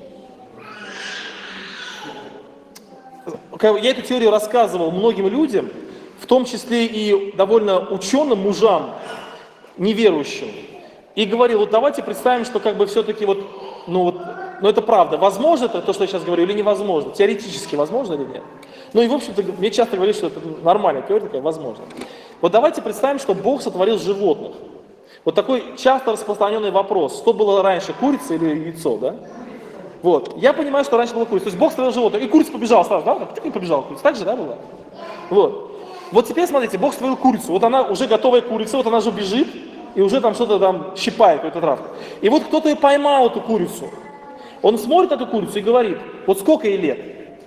я эту теорию рассказывал многим людям, в том числе и довольно ученым мужам, неверующим. И говорил, вот давайте представим, что как бы все-таки вот, ну это правда. Возможно это, то, что я сейчас говорю, или невозможно? Теоретически возможно или нет? Ну и в общем-то, мне часто говорят, что это нормальная теория такая, возможно. Вот давайте представим, что Бог сотворил животных. Вот такой часто распространенный вопрос, что было раньше, курица или яйцо, да? Вот, я понимаю, что раньше была курица. То есть Бог сотворил животных, и курица побежала сразу, да? Так и побежала курица, так же, да, было? Вот. Вот теперь смотрите, Бог сотворил курицу, вот она уже готовая курица, вот она же бежит, и уже там что-то там щипает, какую-то травку. И вот кто-то и поймал эту курицу. Он смотрит на эту курицу и говорит, вот сколько ей лет?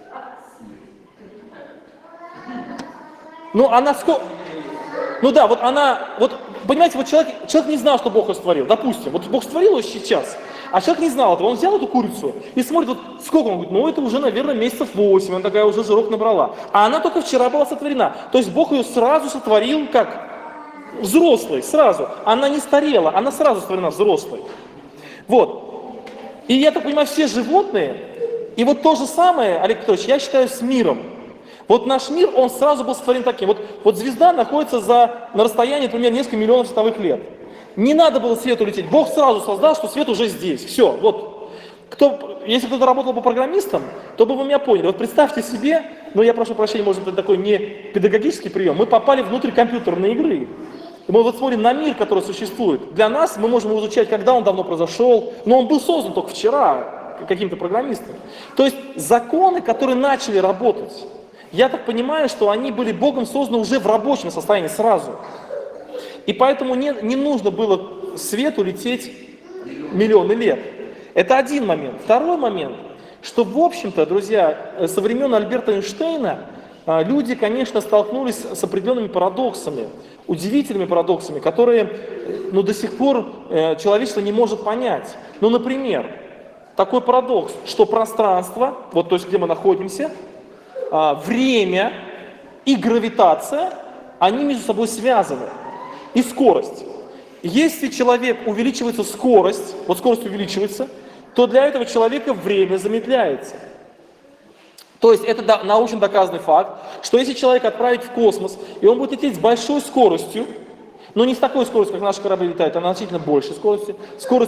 Ну, она сколько... Ну да, вот она, вот, понимаете, вот человек не знал, что Бог ее створил, допустим, вот Бог створил ее сейчас, а человек не знал этого, он взял эту курицу и смотрит, вот сколько, он говорит, ну это уже, наверное, месяцев 8, она такая уже жирок набрала, а она только вчера была сотворена, то есть Бог ее сразу сотворил как взрослой, сразу, она не старела, она сразу сотворена взрослой, вот, и я так понимаю, все животные, и вот то же самое, Олег Петрович, я считаю с миром. Вот наш мир, он сразу был сотворен таким. Вот звезда находится на расстоянии, например, несколько миллионов световых лет. Не надо было свету лететь. Бог сразу создал, что свет уже здесь. Все, вот. Если кто-то работал по программистам, то бы вы меня поняли. Вот представьте себе, ну я прошу прощения, может быть, такой не педагогический прием, мы попали внутрь компьютерной игры. И мы вот смотрим на мир, который существует. Для нас мы можем изучать, когда он давно произошел, но он был создан только вчера каким-то программистом. То есть законы, которые начали работать, я так понимаю, что они были Богом созданы уже в рабочем состоянии сразу. И поэтому не нужно было свету лететь миллионы лет. Это один момент. Второй момент, что, в общем-то, друзья, со времен Альберта Эйнштейна люди, конечно, столкнулись с определенными парадоксами, удивительными парадоксами, которые до сих пор человечество не может понять. Ну, например, такой парадокс, что пространство, вот то есть где мы находимся, время и гравитация, они между собой связаны. И скорость. Если человек увеличивается скорость, вот скорость увеличивается, то для этого человека время замедляется. То есть это научно доказанный факт, что если человека отправить в космос, и он будет лететь с большой скоростью, но не с такой скоростью, как наши корабли летают, а на значительно большей скоростью,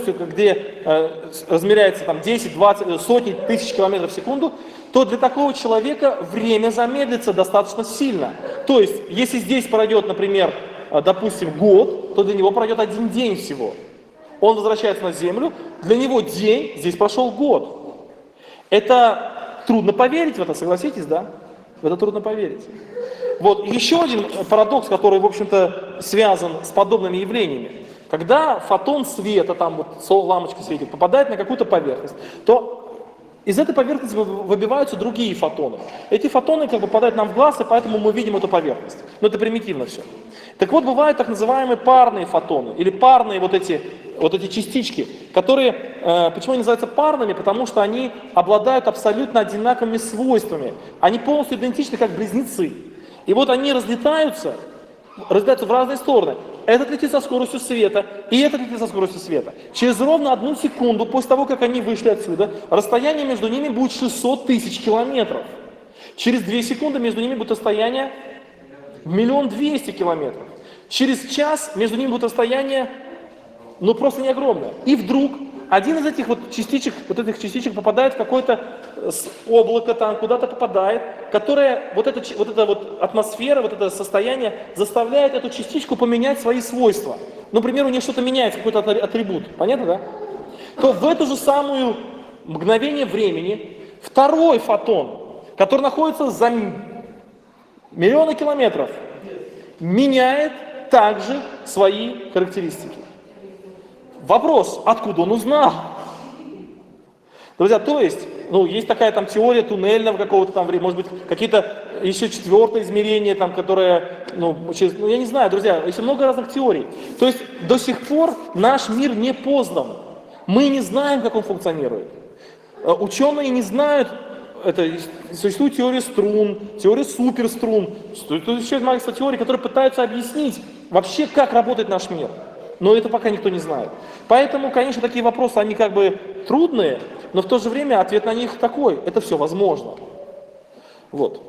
где размеряется там 10, 20, сотни тысяч километров в секунду, то для такого человека время замедлится достаточно сильно. То есть, если здесь пройдет, например, допустим, год, то для него пройдет 1 день всего. Он возвращается на Землю, для него день, здесь прошел год. Это трудно поверить в это, согласитесь, да? В это трудно поверить. Вот еще один парадокс, который, в общем-то, связан с подобными явлениями. Когда фотон света, там вот лампочка светит, попадает на какую-то поверхность, то из этой поверхности выбиваются другие фотоны. Эти фотоны как бы попадают нам в глаз, и поэтому мы видим эту поверхность. Но это примитивно все. Так вот, бывают так называемые парные фотоны, или парные вот эти частички, которые, почему они называются парными? Потому что они обладают абсолютно одинаковыми свойствами. Они полностью идентичны, как близнецы. И вот они разлетаются в разные стороны. Этот летит со скоростью света, и этот летит со скоростью света. Через ровно 1 секунду после того, как они вышли отсюда, расстояние между ними будет 600 тысяч километров. Через 2 секунды между ними будет расстояние 1 200 000 километров. Через час между ними будет расстояние, просто не огромное. И вдруг один из этих этих частичек попадает в какое-то облако, там куда-то попадает, которое, вот эта атмосфера, вот это состояние заставляет эту частичку поменять свои свойства. Например, у нее что-то меняется, какой-то атрибут. Понятно, да? То в эту же самую мгновение времени второй фотон, который находится за миллионы километров, меняет также свои характеристики. Вопрос, откуда он узнал? Друзья, то есть, есть такая там теория туннельного какого-то там времени, может быть, какие-то еще 4-е измерения, там, которое, я не знаю, друзья, еще много разных теорий. То есть, до сих пор наш мир не познан. Мы не знаем, как он функционирует. Ученые не знают, существует теория струн, теория суперструн, существует еще множество теорий, которые пытаются объяснить вообще, как работает наш мир. Но это пока никто не знает. Поэтому, конечно, такие вопросы, они как бы трудные, но в то же время ответ на них такой. Это все возможно. Вот.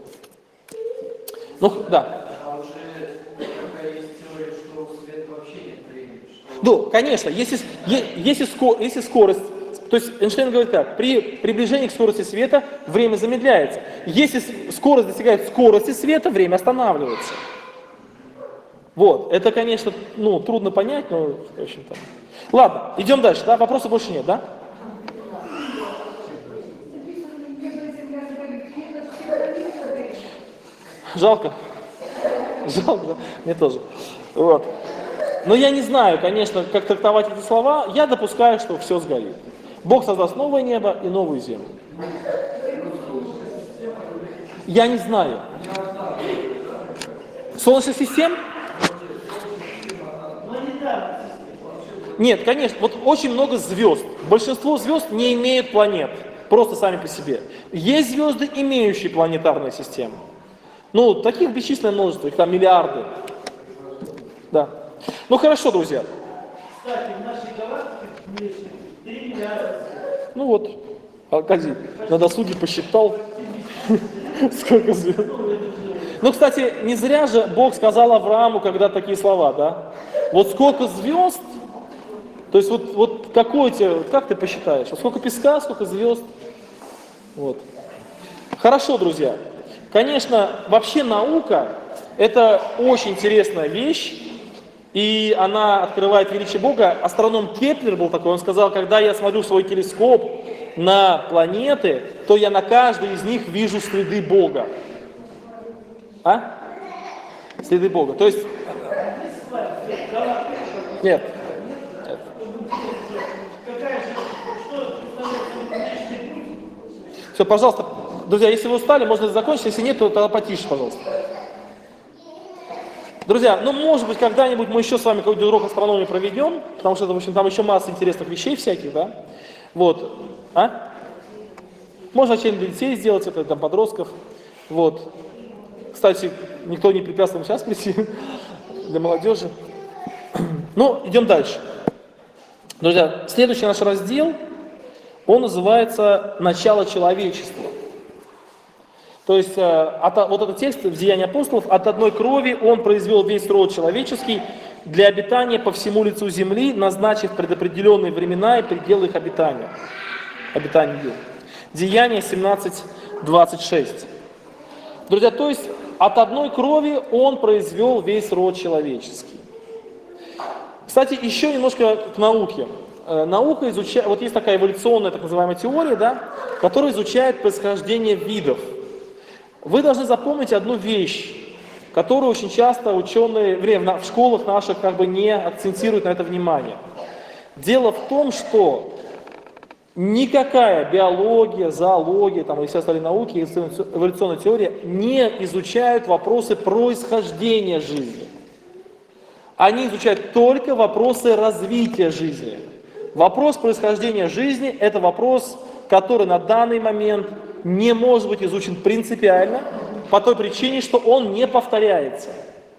Да. А уже такая есть теория, что у света вообще нет времени. Да, конечно, если скорость, то есть Эйнштейн говорит так, при приближении к скорости света время замедляется. Если скорость достигает скорости света, время останавливается. Вот, это, конечно, трудно понять, но, в общем-то. Ладно, идем дальше, да? Вопросов больше нет, да? Жалко. Жалко, да? Мне тоже. Вот. Но я не знаю, конечно, как трактовать эти слова. Я допускаю, что все сгорит. Бог создаст новое небо и новую землю. Я не знаю. Солнечная система? Нет, конечно, вот очень много звезд. Большинство звезд не имеют планет, просто сами по себе. Есть звезды, имеющие планетарные системы. Таких бесчисленное множество, их там миллиарды. Да. Хорошо, друзья. Кстати, в нашей галактике 3 миллиарда. Аркадий на досуге посчитал, сколько звезд. Кстати, не зря же Бог сказал Аврааму, когда такие слова, да? Вот сколько звезд, то есть какой тебе, как ты посчитаешь? Сколько песка, сколько звезд? Вот. Хорошо, друзья. Конечно, вообще наука – это очень интересная вещь, и она открывает величие Бога. Астроном Кеплер был такой, он сказал, когда я смотрю в свой телескоп на планеты, то я на каждой из них вижу следы Бога. Следы Бога. То есть, слайд, галактика. Нет. Какая же, что представляет Млечный Путь? Все, пожалуйста, друзья, если вы устали, можно закончить, если нет, то тогда потише, пожалуйста. Друзья, ну может быть когда-нибудь мы еще с вами какой-то урок астрономии проведем, потому что, в общем, там еще масса интересных вещей всяких, да? Вот. А? Можно что-нибудь для детей сделать, это там подростков. Вот. Кстати, никто не препятствовал сейчас прийти для молодежи. Ну, идем дальше. Друзья, следующий наш раздел, он называется «Начало человечества». То есть вот этот текст в Деянии апостолов: «От одной крови он произвел весь род человеческий для обитания по всему лицу земли, назначив предопределенные времена и пределы их обитания». Обитание. Деяние 17:26. Друзья, то есть от одной крови он произвел весь род человеческий. Кстати, еще немножко к науке. Наука изучает, вот есть такая эволюционная так называемая теория, да, которая изучает происхождение видов. Вы должны запомнить одну вещь, которую очень часто ученые в школах наших как бы не акцентируют на это внимание. Дело в том, что никакая биология, зоология там, и все остальные науки, эволюционная теория не изучают вопросы происхождения жизни. Они изучают только вопросы развития жизни. Вопрос происхождения жизни – это вопрос, который на данный момент не может быть изучен принципиально, по той причине, что он не повторяется.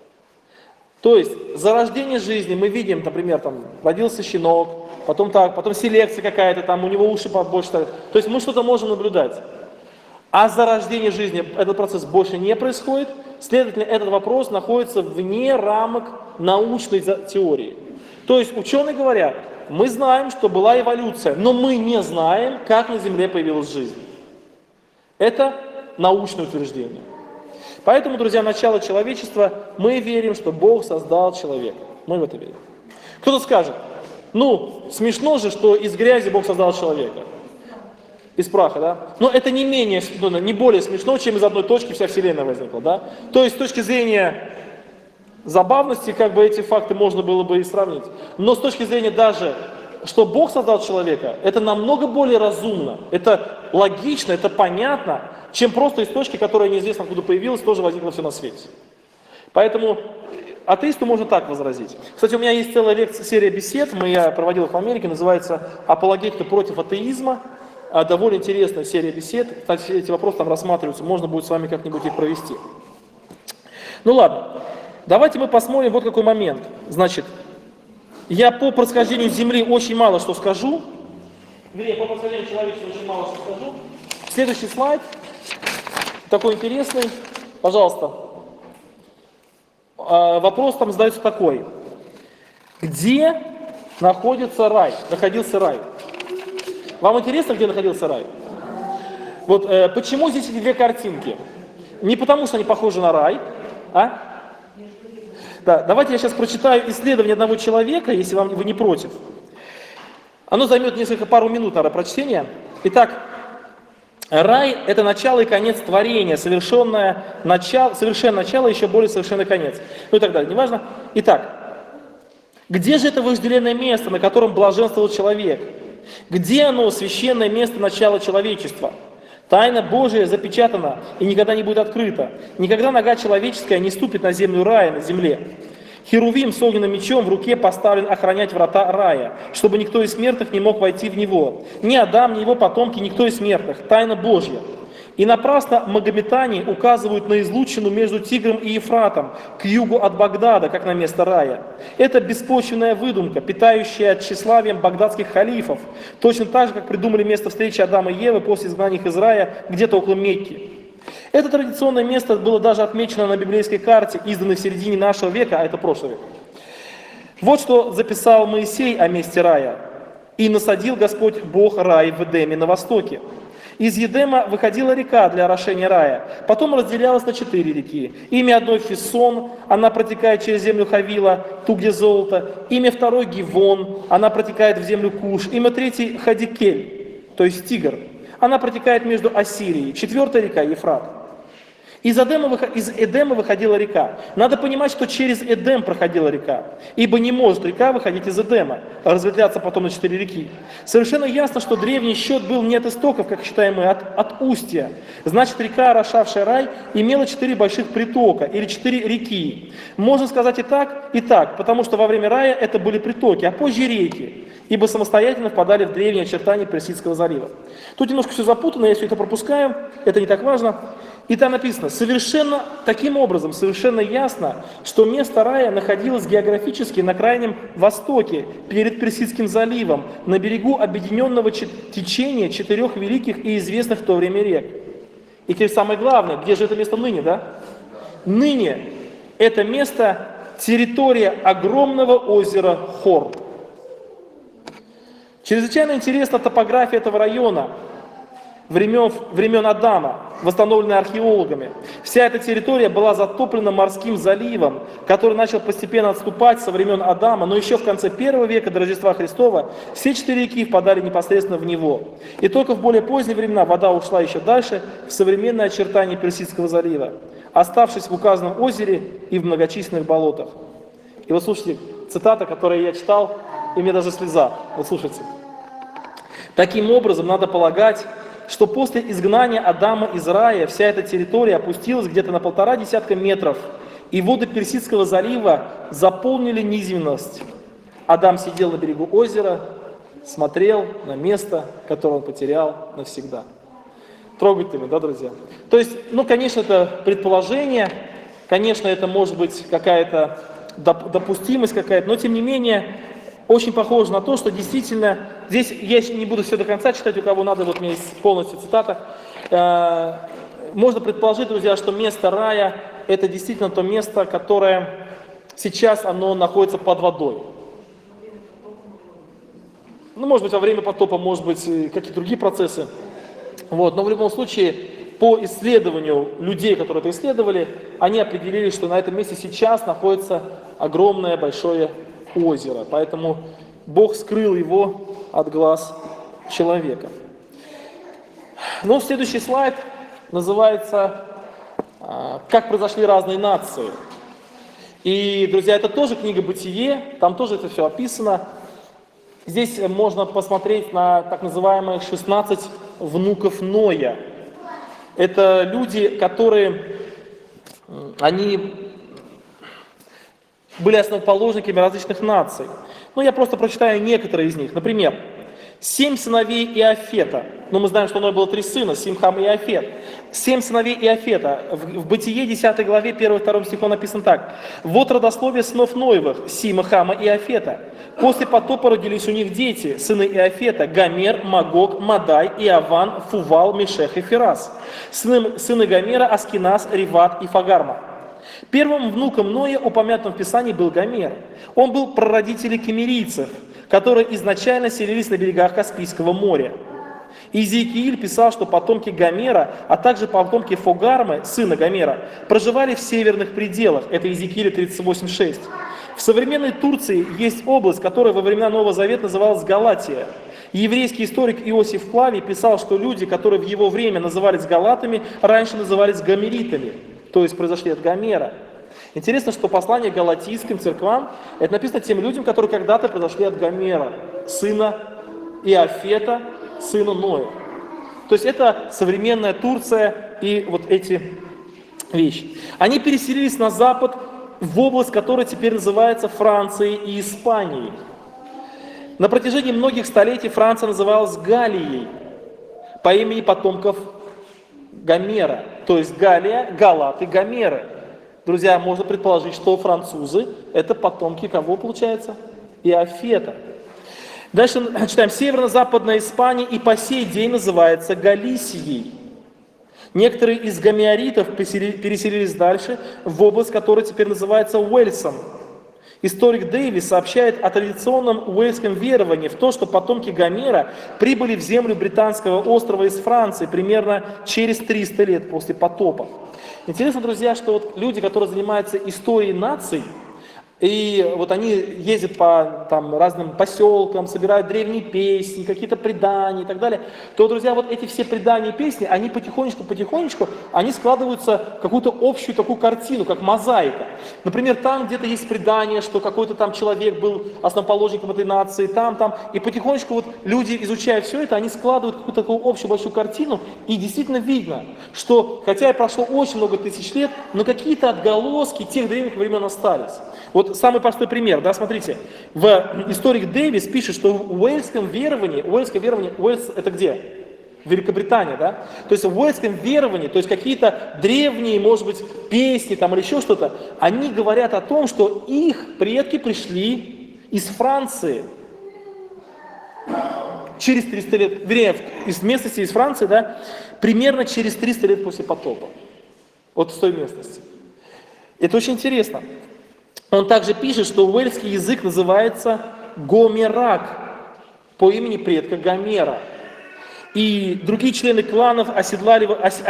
То есть зарождение жизни мы видим, например, там родился щенок, потом так, потом селекция какая-то, там у него уши побольше. То есть мы что-то можем наблюдать. А зарождение жизни этот процесс больше не происходит, следовательно, этот вопрос находится вне рамок научной теории. То есть ученые говорят, мы знаем, что была эволюция, но мы не знаем, как на Земле появилась жизнь. Это научное утверждение. Поэтому, друзья, начало человечества, мы верим, что Бог создал человека. Мы в это верим. Кто-то скажет, ну, смешно же, что из грязи Бог создал человека. Из праха, да? Но это не более смешно, чем из одной точки вся Вселенная возникла, да? То есть с точки зрения забавности, как бы эти факты можно было бы и сравнить. Но с точки зрения даже, что Бог создал человека, это намного более разумно, это логично, это понятно, чем просто из точки, которая неизвестно откуда появилась, тоже возникла все на свете. Поэтому атеисту можно так возразить. Кстати, у меня есть целая серия бесед, я проводил их в Америке, называется «Апологетика против атеизма». Довольно интересная серия бесед. Кстати, эти вопросы там рассматриваются, можно будет с вами как-нибудь их провести. Ну ладно, давайте мы посмотрим вот какой момент. Значит, я по происхождению Земли очень мало что скажу. Вернее, по происхождению человечества очень мало что скажу. Следующий слайд, такой интересный. Пожалуйста. Вопрос там задается такой. Где находился рай? Находился рай? Вам интересно, где находился рай? Вот почему здесь эти две картинки? Не потому, что они похожи на рай, а? Да, давайте я сейчас прочитаю исследование одного человека, если вы не против. Оно займет пару минут, наверное, прочтения. Итак, рай – это начало и конец творения, совершенное начало, еще более совершенный конец. Ну и так далее, неважно. Итак, где же это вожделенное место, на котором блаженствовал человек? Где оно, священное место начала человечества? Тайна Божия запечатана и никогда не будет открыта. Никогда нога человеческая не ступит на землю рая, на земле. Херувим с огненным мечом в руке поставлен охранять врата рая, чтобы никто из смертных не мог войти в него. Ни Адам, ни его потомки, никто из смертных. Тайна Божья. И напрасно магометане указывают на излучину между Тигром и Ефратом, к югу от Багдада, как на место рая. Это беспочвенная выдумка, питающая тщеславием багдадских халифов, точно так же, как придумали место встречи Адама и Евы после изгнания их из рая где-то около Мекки. Это традиционное место было даже отмечено на библейской карте, изданной в середине нашего века, а это прошлый век. Вот что записал Моисей о месте рая. «И насадил Господь Бог рай в Эдеме на востоке. Из Едема выходила река для орошения рая, потом разделялась на 4 реки. Имя одной Фиссон, она протекает через землю Хавила, ту, где золото. Имя второй Гивон, она протекает в землю Куш. Имя третий Хадикель, то есть Тигр. Она протекает между Ассирией. 4-я река Ефрат. Из Эдема выходила река. Надо понимать, что через Эдем проходила река. Ибо не может река выходить из Эдема, а разветвляться потом на 4 реки. Совершенно ясно, что древний счет был не от истоков, как считаем мы, а от устья. Значит, река, орошавшая рай, имела 4 больших притока, или 4 реки. Можно сказать и так, потому что во время рая это были притоки, а позже реки, ибо самостоятельно впадали в древние очертания Персидского залива. Тут немножко все запутано, я все это пропускаю, это не так важно. И там написано, таким образом, совершенно ясно, что место рая находилось географически на крайнем востоке, перед Персидским заливом, на берегу объединенного течения 4 великих и известных в то время рек. И теперь самое главное, где же это место ныне, да? Ныне это место территория огромного озера Хор. Чрезвычайно интересна топография этого района времен Адама, восстановленная археологами. Вся эта территория была затоплена морским заливом, который начал постепенно отступать со времен Адама, но еще в конце 1 века до Рождества Христова все 4 реки впадали непосредственно в него. И только в более поздние времена вода ушла еще дальше в современное очертание Персидского залива, оставшись в указанном озере и в многочисленных болотах. И вот слушайте, цитата, которую я читал, и мне даже слеза. Вот слушайте. Таким образом, надо полагать, что после изгнания Адама из рая вся эта территория опустилась где-то на 1,5 десятка метров, и воды Персидского залива заполнили низменность. Адам сидел на берегу озера, смотрел на место, которое он потерял навсегда. Трогательно, да, друзья? То есть, конечно, это предположение, конечно, это может быть какая-то допустимость какая-то, но тем не менее, очень похоже на то, что действительно, здесь я не буду все до конца читать, у кого надо, вот у меня есть полностью цитата. Можно предположить, друзья, что место рая – это действительно то место, которое сейчас оно находится под водой. Может быть, во время потопа, может быть, какие-то другие процессы. Но в любом случае, по исследованию людей, которые это исследовали, они определили, что на этом месте сейчас находится огромное большое озеро. Поэтому Бог скрыл его от глаз человека. Следующий слайд называется «Как произошли разные нации». И, друзья, это тоже книга «Бытие», там тоже это все описано. Здесь можно посмотреть на так называемые 16 внуков Ноя. Это люди, которые, они были основоположниками различных наций. Я просто прочитаю некоторые из них. Например, 7 сыновей Иафета. Мы знаем, что у Ноя было 3 сына, Сим, Хам и Иафет. 7 сыновей Иафета. В Бытие 10 главе 1-2 стихом написано так. «Вот родословие сынов Ноевых, Сима, Хама и Иафета. После потопа родились у них дети, сыны Иафета, Гомер, Магог, Мадай, Иаван, Фувал, Мешех и Фирас. Сыны Гомера, Аскиназ, Риват и Фагарма». Первым внуком Ноя, упомянутым в Писании, был Гомер. Он был прародителем кемерийцев, которые изначально селились на берегах Каспийского моря. Иезекииль писал, что потомки Гомера, а также потомки Фогармы, сына Гомера, проживали в северных пределах. Это Иезекииля 38:6. В современной Турции есть область, которая во времена Нового Завета называлась Галатия. Еврейский историк Иосиф Флавий писал, что люди, которые в его время назывались галатами, раньше назывались гомеритами, то есть произошли от Гомера. Интересно, что послание галатийским церквам, это написано тем людям, которые когда-то произошли от Гомера, сына Иафета, сына Ноя. То есть это современная Турция и вот эти вещи. Они переселились на запад, в область, которая теперь называется Францией и Испанией. На протяжении многих столетий Франция называлась Галлией по имени потомков Гомера. То есть Галлия, Галаты, Гомеры. Друзья, можно предположить, что французы – это потомки кого получается? Иафета. Дальше читаем. Северо-западная Испания и по сей день называется Галисией. Некоторые из гомеоритов переселились дальше, в область, которая теперь называется Уэльсом. Историк Дэвис сообщает о традиционном уэльском веровании в то, что потомки Гомера прибыли в землю британского острова из Франции примерно через 300 лет после потопа. Интересно, друзья, что вот люди, которые занимаются историей наций, И вот они ездят по там, разным поселкам, собирают древние песни, какие-то предания и так далее, то, друзья, вот эти все предания и песни, они потихонечку, они складываются в какую-то общую такую картину, как мозаика. Например, там где-то есть предание, что какой-то там человек был основоположником этой нации, там, и потихонечку вот люди, изучая все это, они складывают какую-то такую общую большую картину, и действительно видно, что, хотя и прошло очень много тысяч лет, но какие-то отголоски тех древних времен остались. Вот самый простой пример, да, смотрите, историк Дэвис пишет, что в уэльское верование, Уэльс это где? Великобритания, да? То есть в уэльском веровании, то есть какие-то древние, может быть, песни там или еще что-то, они говорят о том, что их предки пришли из Франции через 300 лет, вернее, из местности из Франции, да, примерно через 300 лет после потопа. Вот с той местности. Это очень интересно. Он также пишет, что уэльский язык называется гомерак по имени предка Гомера. И другие члены кланов оседали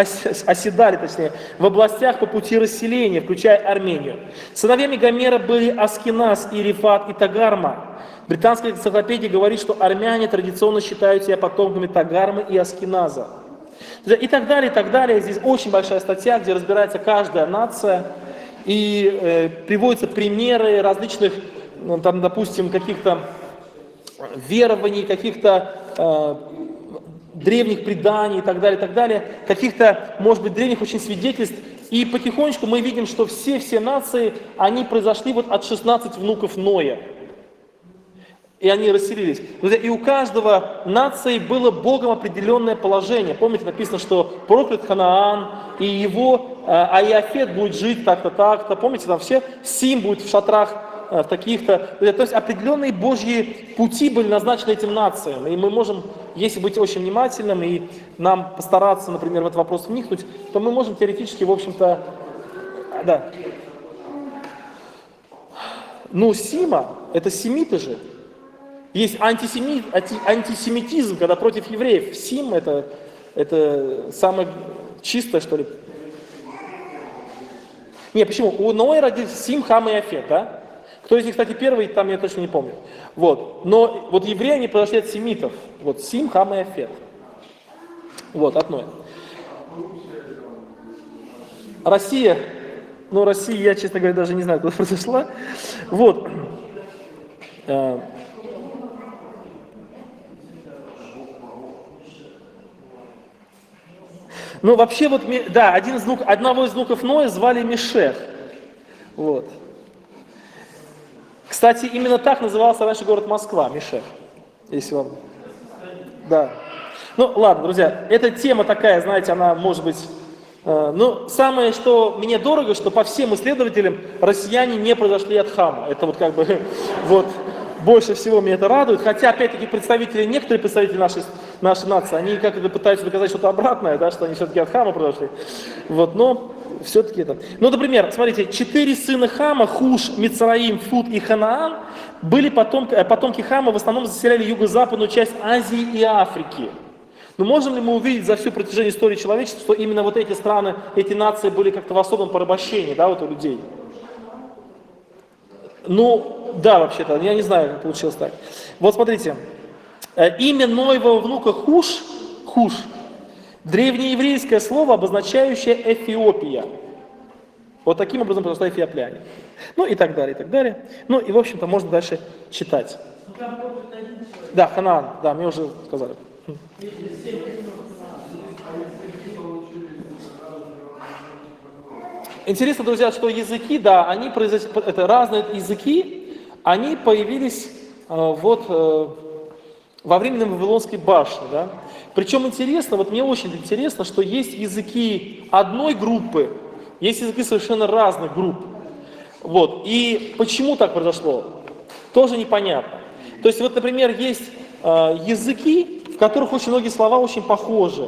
в областях по пути расселения, включая Армению. Сыновьями Гомера были Аскиназ, Ирифат и Тагарма. Британская энциклопедия говорит, что армяне традиционно считают себя потомками Тагармы и Аскиназа. И так далее, и так далее. Здесь очень большая статья, где разбирается каждая нация. И приводятся примеры различных, там, допустим, каких-то верований, каких-то древних преданий и так далее, каких-то, может быть, древних очень свидетельств. И потихонечку мы видим, что все нации, они произошли вот от 16 внуков Ноя. И они расселились. И у каждого нации было Богом определенное положение. Помните, написано, что проклят Ханаан, и его Иофет будет жить так-то, так-то. Помните, там все, Сим будет в шатрах в таких-то. То есть определенные Божьи пути были назначены этим нациям. И мы можем, если быть очень внимательным и нам постараться, например, в этот вопрос вникнуть, то мы можем теоретически, в общем-то, да. Ну, Сима, это семиты же. Есть антисемитизм, когда против евреев. Сим это самое чистое, что ли. Не, почему? У Ноя родился Сим, Хам и Афет, да? Кто из них, кстати, первый, там я точно не помню. Вот. Но вот евреи, они подошли от семитов. Вот Сим, Хам и Афет. Вот, от Ноя. Россия, я, честно говоря, даже не знаю, куда произошла. Вот. Ну, вообще, вот, да, одного из внуков Ноя звали Мешех. Вот. Кстати, именно так назывался раньше город Москва, Мешех. Если вам... Да. Ну, ладно, друзья, эта тема такая, знаете, она может быть... Ну, самое, что мне дорого, что по всем исследователям россияне не произошли от Хама. Это вот как бы... Вот. Больше всего меня это радует, хотя, опять-таки, некоторые представители нашей нации, они как-то пытаются доказать что-то обратное, да, что они все-таки от Хама произошли. Вот, но все-таки это. Ну, например, смотрите, 4 сына Хама, Хуш, Мицраим, Фут и Ханаан, были потомки Хама, в основном заселяли юго-западную часть Азии и Африки. Но можем ли мы увидеть за всю протяжении истории человечества, что именно вот эти страны, эти нации были как-то в особом порабощении, да, вот у людей? Ну, да, вообще-то, я не знаю, как получилось так. Вот смотрите, имя Ноевого внука Хуш, древнееврейское слово, обозначающее Эфиопия. Вот таким образом произошла эфиопляне. Ну и так далее, и так далее. Ну и, в общем-то, можно дальше читать. Да, Ханаан, да, мне уже сказали. Интересно, друзья, что языки, да, это разные языки, они появились во время Вавилонской башни, да. Причем интересно, вот мне очень интересно, что есть языки одной группы, есть языки совершенно разных групп. Вот. И почему так произошло, тоже непонятно. То есть, вот, например, есть языки, в которых очень многие слова очень похожи.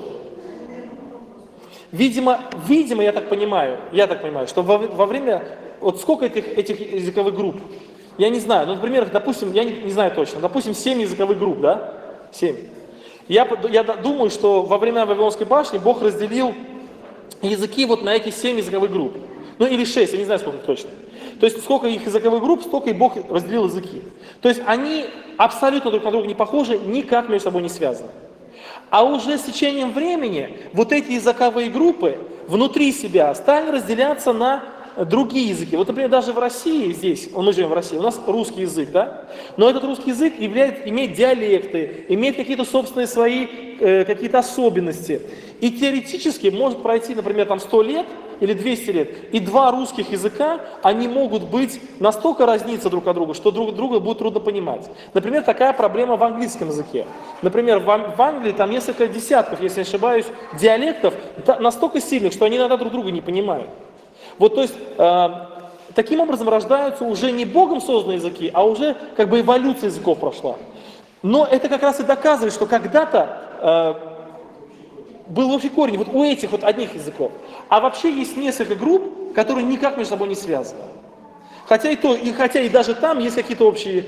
Видимо, я так понимаю, что во время, вот сколько этих языковых групп, я не знаю, ну, например, допустим, я не знаю точно, допустим, 7 языковых групп, да, 7. Я думаю, что во время Вавилонской башни Бог разделил языки вот на эти 7 языковых групп. Ну или 6, я не знаю, сколько точно. То есть сколько их языковых групп, столько и Бог разделил языки. То есть они абсолютно друг на друга не похожи, никак между собой не связаны. А уже с течением времени вот эти языковые группы внутри себя стали разделяться на другие языки. Вот, например, даже в России здесь, мы живем в России, у нас русский язык, да? Но этот русский язык имеет диалекты, имеет какие-то собственные свои какие-то особенности. И теоретически может пройти, например, там 100 лет или 200 лет, и два русских языка, они могут быть настолько разниться друг от друга, что друг друга будет трудно понимать. Например, такая проблема в английском языке. Например, в Англии там несколько десятков, если не ошибаюсь, диалектов настолько сильных, что они иногда друг друга не понимают. Вот, то есть, таким образом рождаются уже не Богом созданные языки, а уже как бы эволюция языков прошла. Но это как раз и доказывает, что когда-то был общий корень вот у этих вот одних языков. А вообще есть несколько групп, которые никак между собой не связаны. Хотя и даже там есть какие-то общие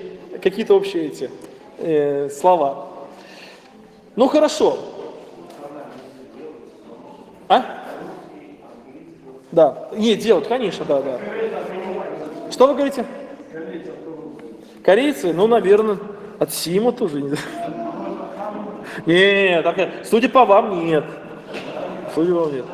эти слова. Ну хорошо. А? Да. Нет, делают, конечно, да. Что вы говорите? Корейцы? Ну, наверное, от Сима тоже. Нет, судя по вам, нет. Судя по вам, нет.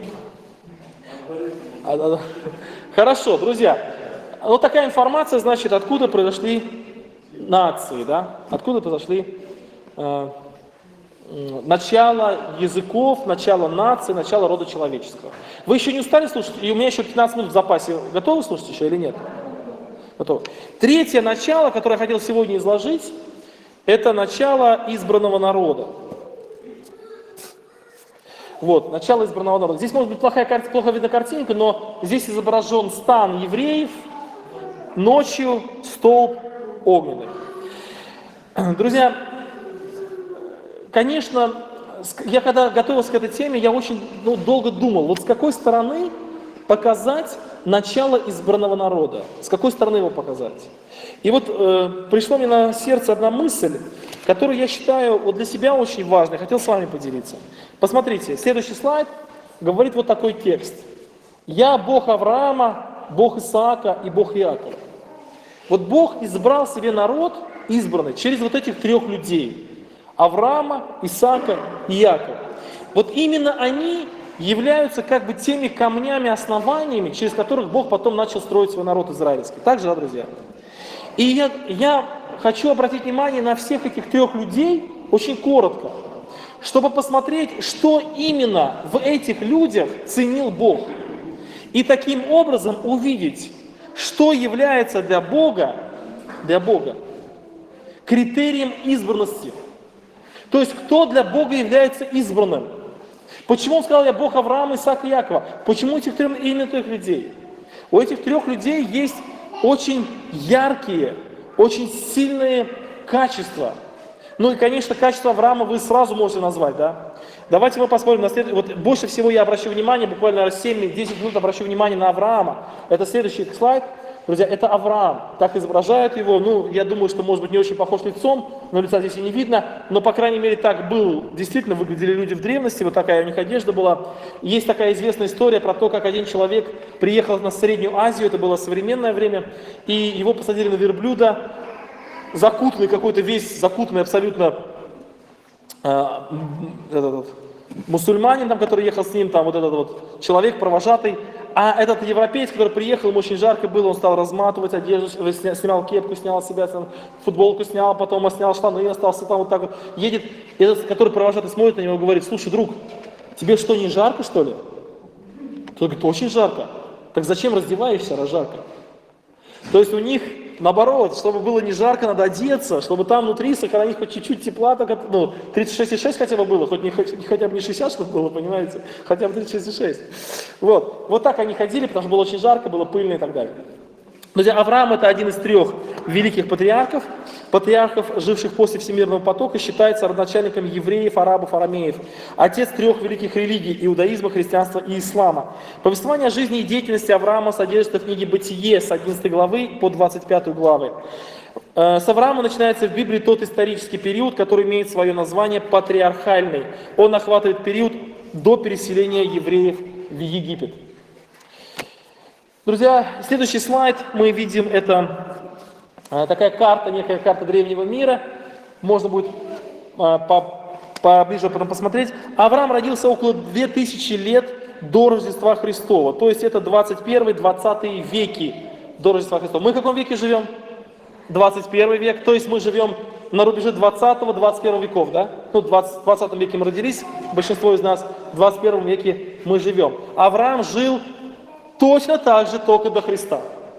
Хорошо, друзья. Вот такая информация, значит, откуда произошли нации, да? Откуда произошли начало языков, начало нации, начало рода человеческого. Вы еще не устали слушать? И у меня еще 15 минут в запасе. Готовы слушать еще или нет? Готовы. Третье начало, которое я хотел сегодня изложить, это начало избранного народа. Вот, начало избранного народа. Здесь может быть плохо видна картинка, но здесь изображен стан евреев, ночью столб огненный. Друзья, конечно, я когда готовился к этой теме, я очень долго думал, вот с какой стороны показать начало избранного народа, с какой стороны его показать. И вот пришла мне на сердце одна мысль, которую я считаю вот для себя очень важной, хотел с вами поделиться. Посмотрите, следующий слайд говорит вот такой текст. «Я Бог Авраама, Бог Исаака и Бог Иакова». Вот Бог избрал себе народ избранный через вот этих трех людей. Авраама, Исаака и Иакова. Вот именно они являются как бы теми камнями, основаниями, через которых Бог потом начал строить свой народ израильский. Так же, да, друзья? И я хочу обратить внимание на всех этих трех людей очень коротко, чтобы посмотреть, что именно в этих людях ценил Бог. И таким образом увидеть, что является для Бога критерием избранности. То есть, кто для Бога является избранным. Почему он сказал, я Бог Авраама, Исаака и Иакова? Почему именно трех людей? У этих трех людей есть очень яркие, очень сильные качества. Ну и, конечно, качество Авраама вы сразу можете назвать, да? Давайте мы посмотрим на следующий. Вот больше всего я обращу внимание, буквально 7-10 минут обращу внимание на Авраама. Это следующий слайд. Друзья, это Авраам. Так изображают его. Ну, я думаю, что, может быть, не очень похож лицом, но лица здесь и не видно. Но, по крайней мере, так был. Действительно, выглядели люди в древности. Вот такая у них одежда была. Есть такая известная история про то, как один человек приехал на Среднюю Азию. Это было современное время. И его посадили на верблюда, закутанный какой-то весь, закутанный абсолютно мусульманин, там, который ехал с ним, там вот этот вот человек, провожатый. А этот европеец, который приехал, ему очень жарко было, он стал разматывать одежду, снял кепку, снял с себя, футболку снял, потом снял штаны, остался там вот так вот. Едет, этот, который провожатый, смотрит на него и говорит, слушай, друг, тебе что, не жарко, что ли? Тот говорит, очень жарко. Так зачем раздеваешься, раз жарко? То есть у них, наоборот, чтобы было не жарко, надо одеться, чтобы там внутри сохранить хоть чуть-чуть тепла, так, 36,6 хотя бы было, хотя бы не 60, чтобы было, понимаете, хотя бы 36,6. Вот так они ходили, потому что было очень жарко, было пыльно и так далее. Друзья, Авраам это один из трех великих патриархов, живших после Всемирного потока, считается родоначальником евреев, арабов, арамеев, отец трех великих религий – иудаизма, христианства и ислама. Повествование о жизни и деятельности Авраама содержится в книге «Бытие» с 11 главы по 25 главы. С Авраама начинается в Библии тот исторический период, который имеет свое название патриархальный. Он охватывает период до переселения евреев в Египет. Друзья, следующий слайд мы видим, это такая карта, некая карта древнего мира. Можно будет поближе потом посмотреть. Авраам родился около 2000 лет до Рождества Христова. То есть это 21-20 веки до Рождества Христова. Мы в каком веке живем? 21 век. То есть мы живем на рубеже 20-21 веков, да? Ну, в 20 веке мы родились, большинство из нас, в 21 веке мы живем. Авраам жил точно так же, только до Христа.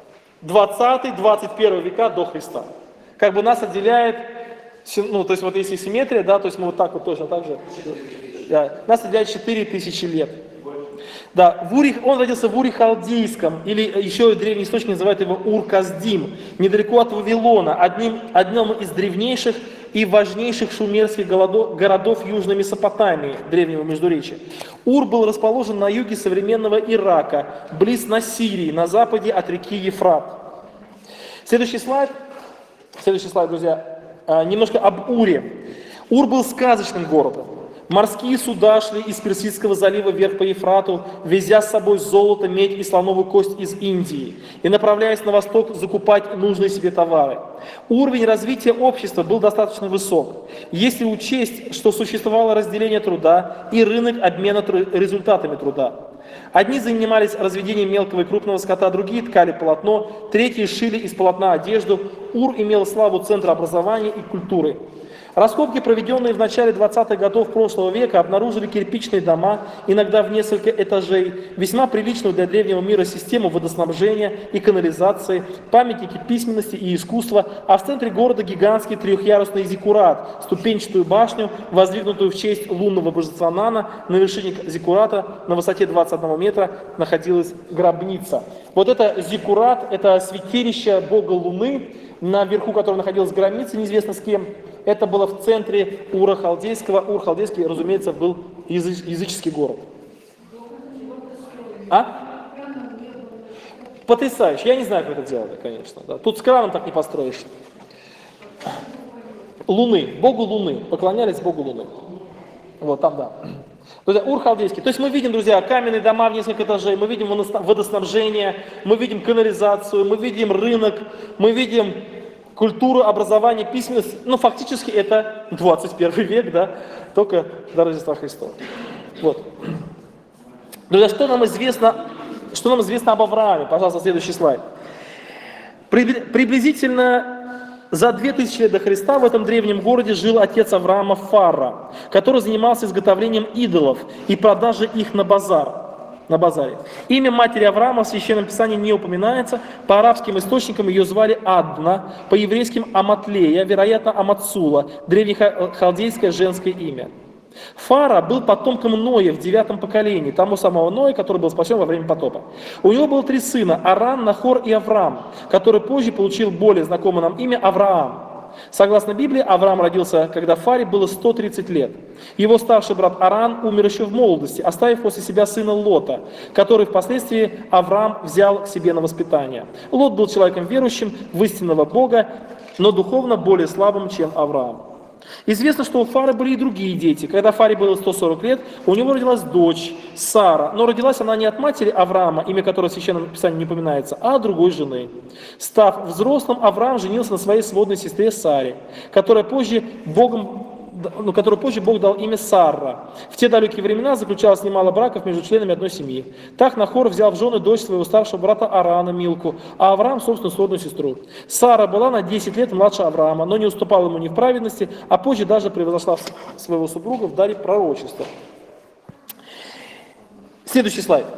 20-21 века до Христа. Как бы нас отделяет, ну, то есть вот если симметрия, да, то есть мы вот так вот точно так же. Да, нас отделяет 4000 лет. Да, он родился в Уре Халдейском, или еще древний источник называет его Ур-Каздим, недалеко от Вавилона, одним из древнейших и важнейших шумерских городов Южной Месопотамии, древнего Междуречия. Ур был расположен на юге современного Ирака, близ Нассирии, на западе от реки Ефрат. Следующий слайд, друзья, немножко об Уре. Ур был сказочным городом. Морские суда шли из Персидского залива вверх по Ефрату, везя с собой золото, медь и слоновую кость из Индии, и направляясь на восток закупать нужные себе товары. Уровень развития общества был достаточно высок, если учесть, что существовало разделение труда и рынок обмена результатами труда. Одни занимались разведением мелкого и крупного скота, другие ткали полотно, третьи шили из полотна одежду. Ур имел славу центра образования и культуры. Раскопки, проведенные в начале 20-х годов прошлого века, обнаружили кирпичные дома, иногда в несколько этажей, весьма приличную для древнего мира систему водоснабжения и канализации, памятники письменности и искусства, а в центре города гигантский трехъярусный зиккурат, ступенчатую башню, воздвигнутую в честь лунного божества Нана. На вершине зиккурата на высоте 21 метра находилась гробница. Вот это зиккурат, это святилище бога Луны, наверху которого находилась гробница, неизвестно с кем. Это было в центре Ура Халдейского. Ур Халдейский, разумеется, был языческий город. А? Потрясающе. Я не знаю, как это делали, конечно. Да. Тут с краном так не построишь. Луны, богу Луны. Поклонялись богу Луны. Вот там, да. Друзья, Ур Халдейский. То есть мы видим, друзья, каменные дома в несколько этажей, мы видим водоснабжение, мы видим канализацию, мы видим рынок, мы видим культуру, образование, письменность. Ну, фактически это 21 век, да, только до Рождества Христова. Вот. Друзья, что нам известно об Аврааме? Пожалуйста, следующий слайд. Приблизительно за 2000 лет до Христа в этом древнем городе жил отец Авраама Фара, который занимался изготовлением идолов и продажей их на базаре. Имя матери Авраама в Священном Писании не упоминается. По арабским источникам ее звали Адна, по еврейским Аматлея, вероятно Амацула, древнехалдейское женское имя. Фара был потомком Ноя в 9 поколении, тому самого Ноя, который был спасен во время потопа. У него было 3 сына: Аран, Нахор и Авраам, который позже получил более знакомое нам имя Авраам. Согласно Библии, Авраам родился, когда Фаре было 130 лет. Его старший брат Аран умер еще в молодости, оставив после себя сына Лота, который впоследствии Авраам взял к себе на воспитание. Лот был человеком верующим в истинного Бога, но духовно более слабым, чем Авраам. Известно, что у Фары были и другие дети. Когда Фаре было 140 лет, у него родилась дочь Сара, но родилась она не от матери Авраама, имя которой в Священном Писании не упоминается, а от другой жены. Став взрослым, Авраам женился на своей сводной сестре Саре, которой позже Бог дал имя Сарра. В те далекие времена заключалось немало браков между членами одной семьи. Так Нахор взял в жены дочь своего старшего брата Арана, Милку, а Авраам, собственно, сводную сестру. Сара была на 10 лет младше Авраама, но не уступала ему ни в праведности, а позже даже превзошла своего супруга в даре пророчества. Следующий слайд.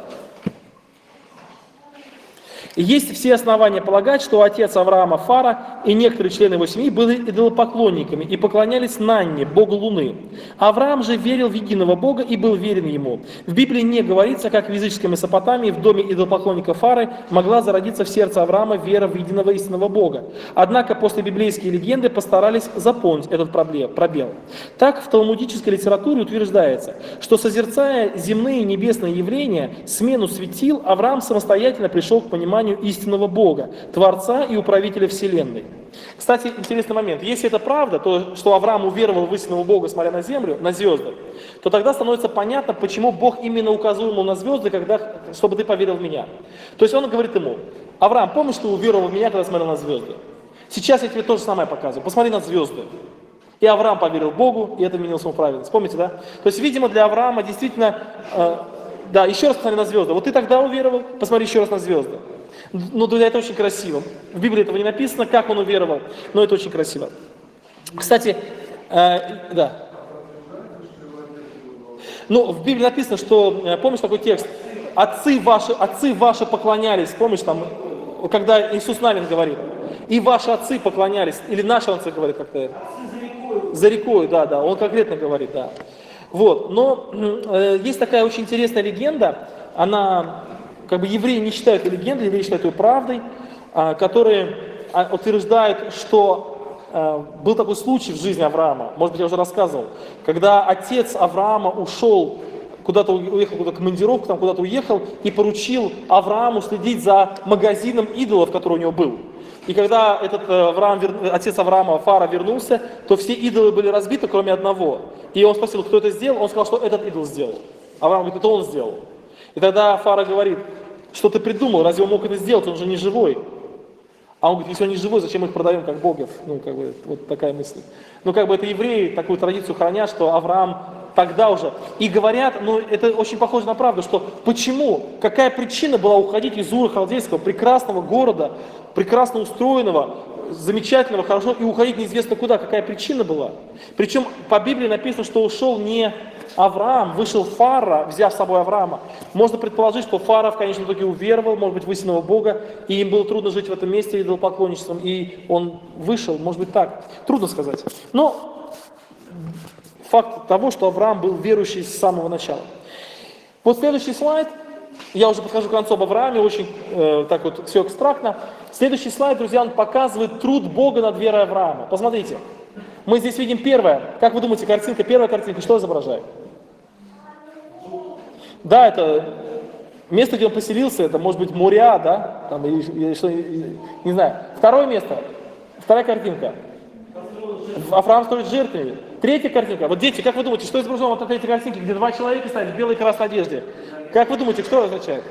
Есть все основания полагать, что отец Авраама Фара и некоторые члены его семьи были идолопоклонниками и поклонялись Нанне, богу Луны. Авраам же верил в единого Бога и был верен ему. В Библии не говорится, как в языческой Месопотамии в доме идолопоклонника Фары могла зародиться в сердце Авраама вера в единого истинного Бога. Однако после библейские легенды постарались заполнить этот пробел. Так в талмудической литературе утверждается, что, созерцая земные и небесные явления, смену светил, Авраам самостоятельно пришел к пониманию истинного Бога, Творца и Управителя Вселенной. Кстати, интересный момент. Если это правда, то, что Авраам уверовал в истинного Бога, смотря на землю, на звезды, то тогда становится понятно, почему Бог именно указывал ему на звезды, чтобы ты поверил в меня. То есть он говорит ему: Авраам, помнишь, ты уверовал в меня, когда смотрел на звезды? Сейчас я тебе то же самое показываю. Посмотри на звезды. И Авраам поверил Богу, и это менялось ему праведность. Помните, да? То есть, видимо, для Авраама действительно... да, еще раз посмотри на звезды. Вот ты тогда уверовал, посмотри еще раз на звезды. Ну, друзья, это очень красиво. В Библии этого не написано, как он уверовал, но это очень красиво. Кстати, да. Ну, в Библии написано, что, помнишь такой текст? Отцы ваши поклонялись, помнишь, там, когда Иисус Навин говорит, и ваши отцы поклонялись, или наши отцы говорят как-то. За рекой, да, он конкретно говорит, да. Вот, но есть такая очень интересная легенда, она, как бы евреи не считают ее легендой, евреи считают ее правдой, которые утверждают, что был такой случай в жизни Авраама, может быть, я уже рассказывал, когда отец Авраама ушел, куда-то уехал, куда-то командировку, там куда-то уехал, и поручил Аврааму следить за магазином идолов, который у него был. И когда этот отец Авраама, Фара, вернулся, то все идолы были разбиты, кроме одного. И он спросил, кто это сделал, он сказал, что этот идол сделал. Авраам говорит, это он сделал. И тогда Фара говорит, что ты придумал, разве он мог это сделать, он же не живой. А он говорит, если он не живой, зачем мы их продаем как богов? Ну, как бы, вот такая мысль. Ну, как бы это евреи такую традицию хранят, что Авраам тогда уже. И говорят, ну, это очень похоже на правду, что почему, какая причина была уходить из Ура Халдейского, прекрасного города, прекрасно устроенного, замечательного, хорошо, и уходить неизвестно куда, какая причина была. Причем по Библии написано, что ушел не Авраам, вышел Фара, взяв с собой Авраама. Можно предположить, что Фара в конечном итоге уверовал, может быть, в истинного Бога, и им было трудно жить в этом месте идолопоклонничеством, и он вышел, может быть, так. Трудно сказать. Но факт того, что Авраам был верующий с самого начала. Вот следующий слайд. Я уже подхожу к концу об Аврааме, очень так вот все абстрактно. Следующий слайд, друзья, он показывает труд Бога над верой Авраама. Посмотрите. Мы здесь видим первое. Как вы думаете, картинка, первая картинка, что изображает? Да, это место, где он поселился, это может быть Мория, да? Там, или что, не знаю. Второе место, вторая картинка. Авраам строит жертвенник. Третья картинка. Вот дети, как вы думаете, что изображено вот на третьей картинке, где два человека стоят в белой и красной одежде? Как вы думаете, что это означает?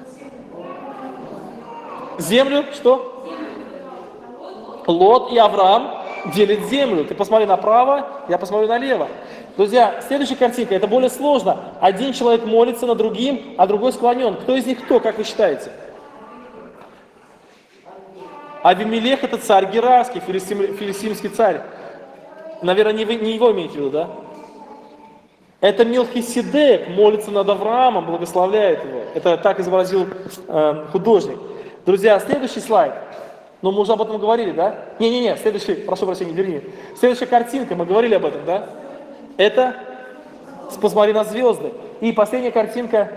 Землю, что? Лот и Авраам делят землю. Ты посмотри направо, я посмотрю налево. Друзья, следующая картинка, это более сложно. Один человек молится над другим, а другой склонен. Кто из них кто, как вы считаете? Авимелех — это царь Герарский, филистимский царь. Наверное, не его имеете в виду, да? Это Мелхиседек молится над Авраамом, благословляет его. Это так изобразил художник. Друзья, следующий слайд. Ну, мы уже об этом говорили, да? Не-не-не, следующий, прошу прощения, верни. Следующая картинка, мы говорили об этом, да? Это посмотри на звезды. И последняя картинка,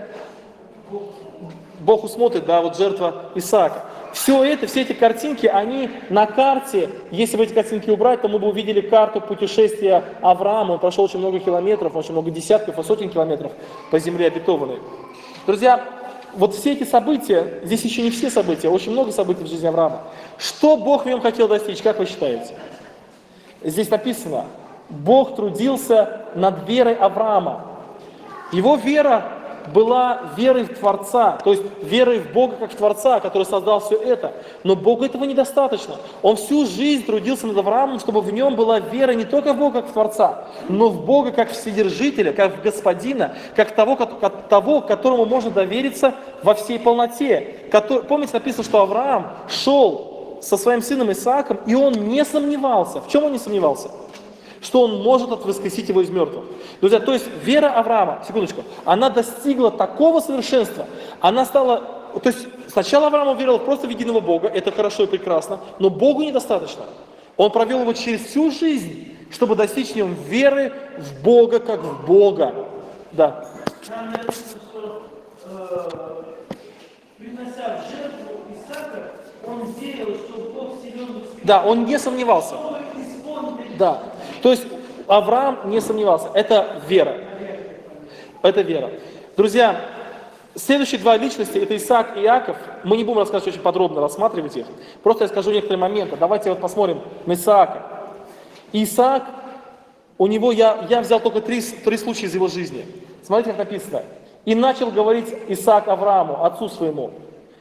Бог усмотрит, да, вот жертва Исаака. Все эти картинки, они на карте, если бы эти картинки убрать, то мы бы увидели карту путешествия Авраама. Он прошел очень много километров, очень много десятков и сотен километров по земле обетованной. Друзья, вот все эти события, здесь еще не все события, очень много событий в жизни Авраама. Что Бог в нем хотел достичь, как вы считаете? Здесь написано, Бог трудился над верой Авраама. Его вера была верой в Творца, то есть верой в Бога как в Творца, который создал все это. Но Богу этого недостаточно. Он всю жизнь трудился над Авраамом, чтобы в нем была вера не только в Бога как в Творца, но в Бога как Вседержителя, как в Господина, как того, которому можно довериться во всей полноте. Помните, написано, что Авраам шел со своим сыном Исааком, и он не сомневался. В чем он не сомневался? Что он может воскресить его из мертвых. Друзья, то есть вера Авраама, секундочку, она достигла такого совершенства, она стала, то есть сначала Авраам уверовал просто в единого Бога, это хорошо и прекрасно, но Богу недостаточно. Он провел его через всю жизнь, чтобы достичь в нем веры в Бога как в Бога. Да. Нам написано, что принося в жертву Исаака, он верил, что Бог силен в Господе. Да, он не сомневался. Да. То есть Авраам не сомневался. Это вера. Это вера. Друзья, Следующие два личности, это Исаак и Иаков. Мы не будем рассказывать очень подробно, рассматривать их. Просто я скажу некоторые моменты. Давайте вот посмотрим на Исаака. Исаак, у него, я взял только три случая из его жизни. Смотрите, как написано. «И начал говорить Исаак Аврааму, отцу своему.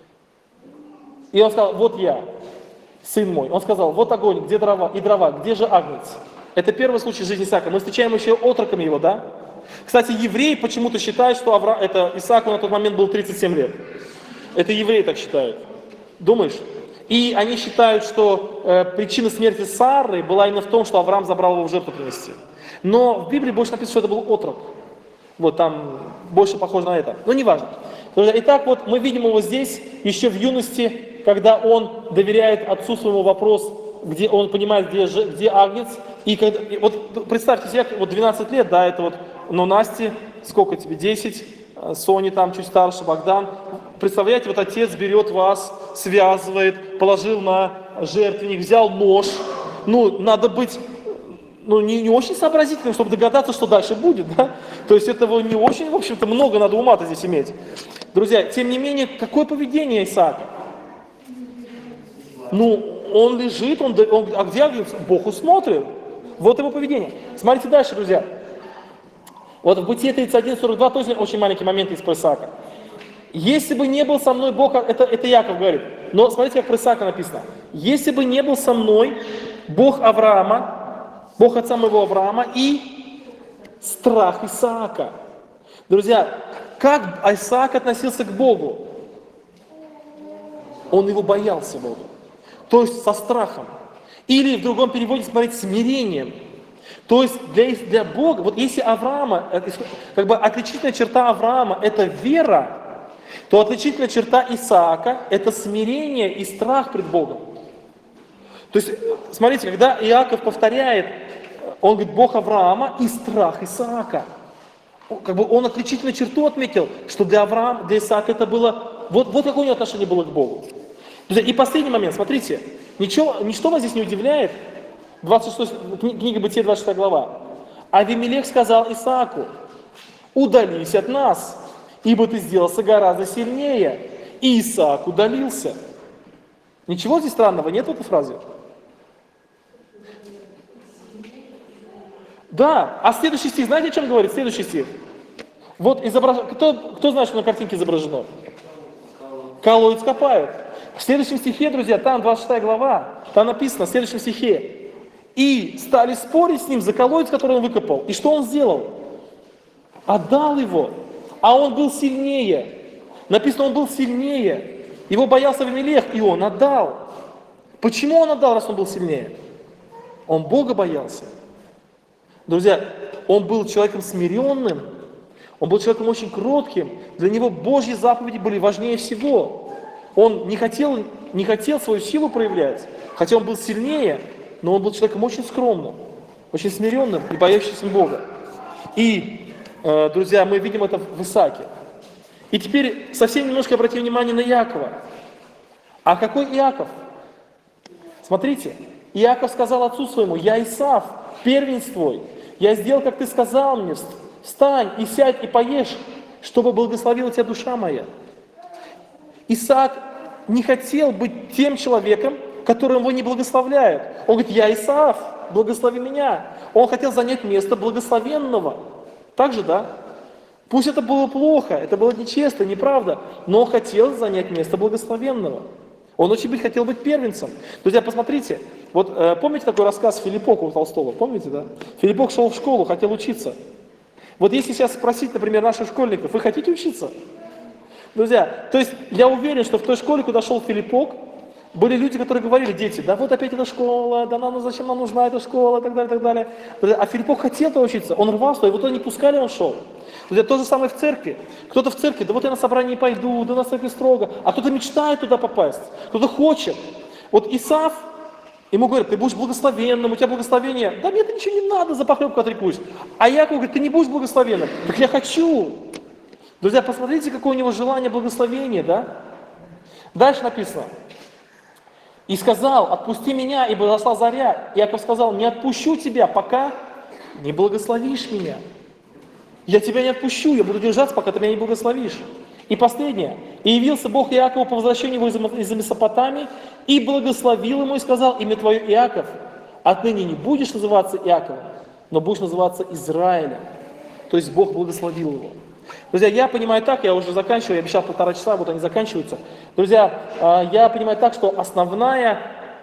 И он сказал, вот я, сын мой». Он сказал, вот огонь, где дрова, где же агнец? Это первый случай жизни Исаака. Мы встречаем еще отроками его, да? Кстати, евреи почему-то считают, что Исааку на тот момент был 37 лет. Это евреи так считают. Думаешь? И они считают, что причина смерти Сары была именно в том, что Авраам забрал его в жертву принести. Но в Библии больше написано, что это был отрок. Вот там больше похоже на это. Но не важно. Итак, вот мы видим его здесь, еще в юности, когда он доверяет отцу своему вопрос, где он понимает, где агнец. И вот представьте себе, вот 12 лет, да, это вот, но Насте, сколько тебе, 10, Соне там чуть старше, Богдан. Представляете, вот отец берет вас, связывает, положил на жертвенник, взял нож. Ну, надо быть, ну, не очень сообразительным, чтобы догадаться, что дальше будет, да? То есть этого не очень, в общем-то, много надо ума-то здесь иметь. Друзья, тем не менее, какое поведение Исаака? Ну, он лежит, а где агнец? Бог усмотрел. Вот его поведение. Смотрите дальше, друзья. Вот в Бытие 31:42 тоже очень маленький момент из про Исаака. Если бы не был со мной Бог, это Яков говорит. Но смотрите, как про Исаака написано. Если бы не был со мной Бог Авраама, Бог отца моего Авраама и страх Исаака. Друзья, как Исаак относился к Богу? Он его боялся Бога. То есть со страхом. Или в другом переводе, смотрите, смирением. То есть для Бога, вот если Авраама, как бы отличительная черта Авраама это вера, то отличительная черта Исаака это смирение и страх пред Богом. То есть, смотрите, когда Иаков повторяет, он говорит, Бог Авраама и страх Исаака. Как бы он отличительную черту отметил, что для Исаака это было, вот какое у него отношение было к Богу. И последний момент, смотрите, ничто вас здесь не удивляет, 26, книга Бытия, 26 глава. Авимелех сказал Исааку, удались от нас, ибо ты сделался гораздо сильнее. И Исаак удалился. Ничего здесь странного нет в этой фразе? Да, а следующий стих, знаете, о чем говорит следующий стих? Вот кто знает, что на картинке изображено? Колодец копают. В следующем стихе, друзья, там 26 глава, там написано в следующем стихе. И стали спорить с ним за колодец, который он выкопал. И что он сделал? Отдал его. А он был сильнее. Написано, он был сильнее. Его боялся Авимелех, и он отдал. Почему он отдал, раз он был сильнее? Он Бога боялся. Друзья, он был человеком смиренным. Он был человеком очень кротким. Для него Божьи заповеди были важнее всего. Он не хотел свою силу проявлять, хотя он был сильнее, но он был человеком очень скромным, очень смиренным и боящимся Бога. И, друзья, мы видим это в Исааке. И теперь совсем немножко обратим внимание на Иакова. А какой Иаков? Смотрите, Иаков сказал отцу своему, я Исав, первенец твой, я сделал, как ты сказал мне, встань и сядь и поешь, чтобы благословила тебя душа моя. Исаак не хотел быть тем человеком, который его не благословляет. Он говорит, я Исаав, благослови меня. Он хотел занять место благословенного. Так же, да? Пусть это было плохо, это было нечестно, неправда, но он хотел занять место благословенного. Он очень хотел быть первенцем. Друзья, посмотрите, вот помните такой рассказ Филиппока у Толстого? Помните, да? Филиппок шел в школу, хотел учиться. Вот если сейчас спросить, например, наших школьников, вы хотите учиться? Друзья, то есть я уверен, что в той школе, куда шел Филиппок, были люди, которые говорили, дети, да вот опять эта школа, да зачем нам нужна эта школа, и так далее, и так далее. А Филиппок хотел-то учиться, он рвался, его туда не пускали, он шел. Друзья, то же самое в церкви. Кто-то в церкви, да вот я на собрание пойду, да на церкви строго, а кто-то мечтает туда попасть, кто-то хочет. Вот Исав, ему говорят, ты будешь благословенным, у тебя благословение, да мне это ничего не надо, за похлебку отрекусь. А Яков говорит, ты не будешь благословенным, так я хочу. Друзья, посмотрите, какое у него желание благословения, да? Дальше написано. И сказал, отпусти меня, ибо зашла заря. Иаков сказал, не отпущу тебя, пока не благословишь меня. Я тебя не отпущу, я буду держаться, пока ты меня не благословишь. И последнее. «И явился Бог Иакову по возвращению его из Месопотамии, и благословил ему и сказал: имя твое Иаков, отныне не будешь называться Иаковом, но будешь называться Израилем». То есть Бог благословил его. Друзья, я понимаю так, я уже заканчиваю, я обещал 1,5 часа, вот они заканчиваются. Друзья, я понимаю так, что основное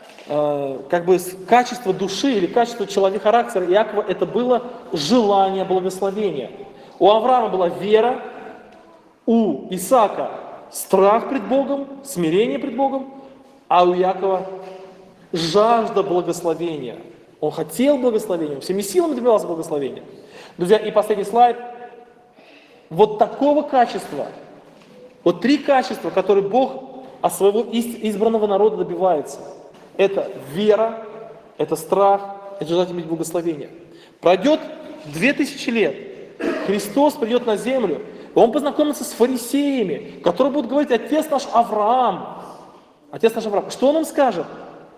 качество души или качество человека, характера Иакова, это было желание благословения. У Авраама была вера, у Исаака страх пред Богом, смирение пред Богом, а у Иакова жажда благословения. Он хотел благословения, всеми силами добивался благословения. Друзья, и последний слайд. Вот такого качества, вот 3 качества, которые Бог от своего избранного народа добивается. Это вера, это страх, это желание иметь благословение. Пройдет 2000 лет, Христос придет на землю, и Он познакомится с фарисеями, которые будут говорить: отец наш Авраам. Отец наш Авраам. Что Он им скажет?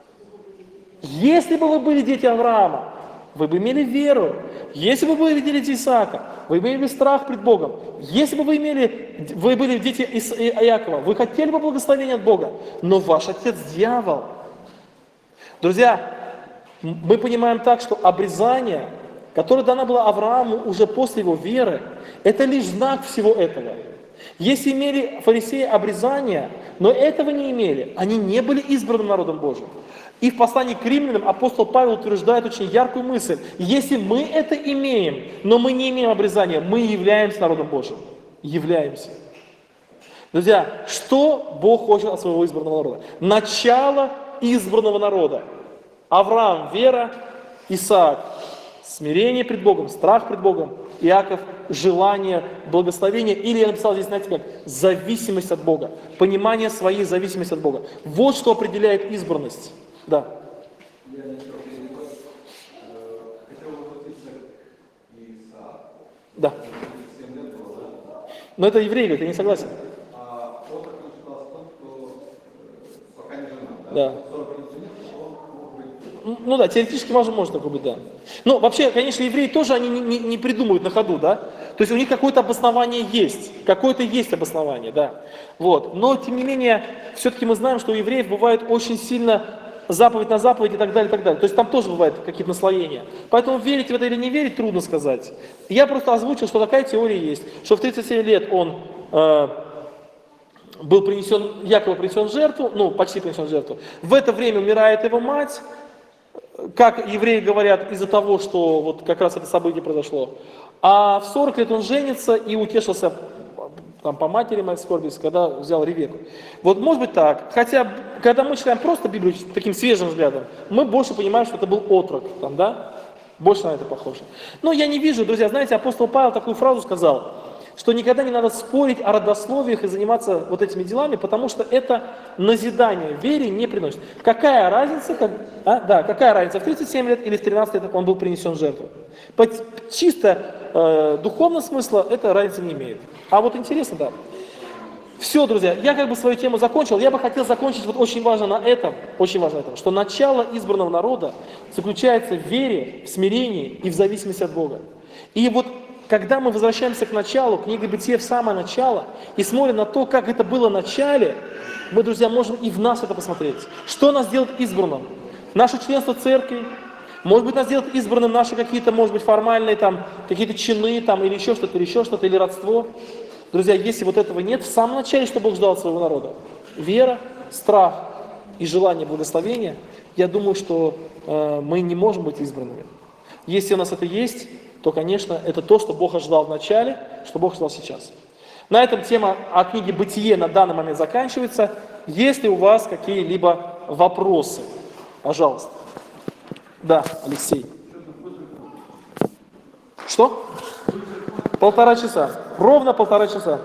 Если бы вы были дети Авраама, вы бы имели веру. Если бы вы были дети Исаака, вы бы имели страх пред Богом. Если бы вы были дети Иакова, вы хотели бы благословения от Бога. Но ваш отец дьявол. Друзья, мы понимаем так, что обрезание, которое дано было Аврааму уже после его веры, это лишь знак всего этого. Если имели фарисеи обрезание, но этого не имели, они не были избранным народом Божьим. И в послании к римлянам апостол Павел утверждает очень яркую мысль. Если мы это имеем, но мы не имеем обрезания, мы являемся народом Божьим. Являемся. Друзья, что Бог хочет от своего избранного народа? Начало избранного народа. Авраам – вера, Исаак – смирение пред Богом, страх пред Богом, Иаков – желание благословения, или я написал здесь, знаете как, зависимость от Бога, понимание своей зависимости от Бога. Вот что определяет избранность. Да. Я начал перевод. Хотел возвратиться к Исааку. Да. 7 лет было, да? Но это еврей, говорит, я не согласен. А отрок начинался в том, что пока не женат, Да. 40 лет нет, он мог быть. Ну да, теоретически может такое быть, да. Ну, вообще, конечно, евреи тоже, они не придумывают на ходу, да. То есть у них какое-то обоснование есть, какое-то есть обоснование, да. Вот. Но, тем не менее, все-таки мы знаем, что у евреев бывает очень сильно заповедь на заповедь и так далее, и так далее. То есть там тоже бывают какие-то наслоения. Поэтому верить в это или не верить трудно сказать. Я просто озвучил, что такая теория есть, что в 37 лет он был принесен, якобы принесен в жертву, ну, почти принесен в жертву. В это время умирает его мать, как евреи говорят, из-за того, что вот как раз это событие произошло. А в 40 лет он женится и утешился там, по матери моей скорби, когда взял Ревеку. Вот может быть так. Хотя, когда мы читаем просто Библию таким свежим взглядом, мы больше понимаем, что это был отрок, там, да? Больше на это похоже. Но я не вижу, друзья, знаете, апостол Павел такую фразу сказал, что никогда не надо спорить о родословиях и заниматься вот этими делами, потому что это назидание вере не приносит. Какая разница, какая разница, в 37 лет или в 13 лет он был принесен в жертву? Чисто духовного смысла это разницы не имеет. А вот интересно, да. Все, друзья, я как бы свою тему закончил. Я бы хотел закончить вот очень важно на этом, что начало избранного народа заключается в вере, в смирении и в зависимости от Бога. И вот когда мы возвращаемся к началу, книга Бытия в самое начало, и смотрим на то, как это было в начале, мы, друзья, можем и в нас это посмотреть. Что нас делает избранным? Наше членство в церкви, может быть, нас делает избранным наши какие-то, может быть, формальные там, какие-то чины там, или еще что-то, или родство. Друзья, если вот этого нет, в самом начале, что Бог ждал от своего народа? Вера, страх и желание благословения, я думаю, что мы не можем быть избранными. Если у нас это есть, то, конечно, это то, что Бог ожидал в начале, что Бог ожидал сейчас. На этом тема о книге «Бытие» на данный момент заканчивается. Есть ли у вас какие-либо вопросы? Пожалуйста. Да, Алексей. Что? 1,5 часа. Ровно 1,5 часа.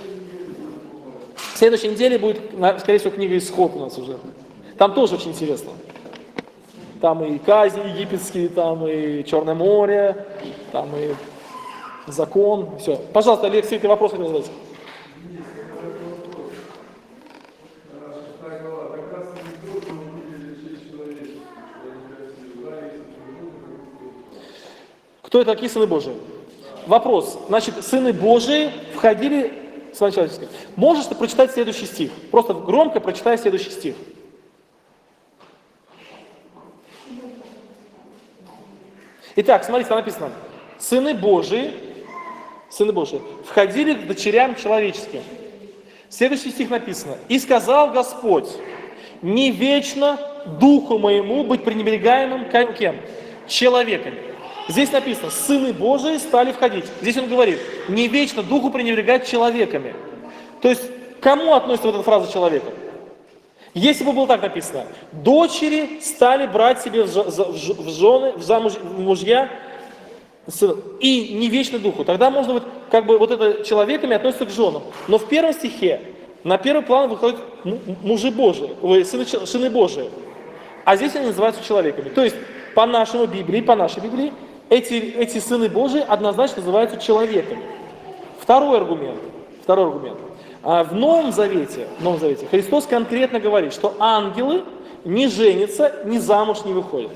В следующей неделе будет, скорее всего, книга «Исход» у нас уже. Там тоже очень интересно. Там и казни египетские, там и Черное море, там и закон. Все. Пожалуйста, Алексей, ты вопрос хотел задать? Кто это такие сыны Божии? Вопрос. Значит, сыны Божии входили Сына человеческого. Можешь ты прочитать следующий стих? Просто громко прочитай следующий стих. Итак, смотрите, там написано. Сыны Божии входили к дочерям человеческим. Следующий стих написано. И сказал Господь, не вечно духу моему быть пренебрегаемым кем? Человеками. Здесь написано, сыны Божии стали входить. Здесь он говорит, не вечно духу пренебрегать человеками. То есть, к кому относится вот эта фраза человека? Если бы было так написано, дочери стали брать себе в жены, в мужья, и не вечно духу. Тогда можно вот, как бы вот это человеками относится к женам. Но в первом стихе на первый план выходят мужи Божии, сыны Божии. А здесь они называются человеками. То есть по нашей Библии, эти сыны Божии однозначно называются человеками. Второй аргумент. В Новом Завете Христос конкретно говорит, что ангелы не женятся, ни замуж не выходят.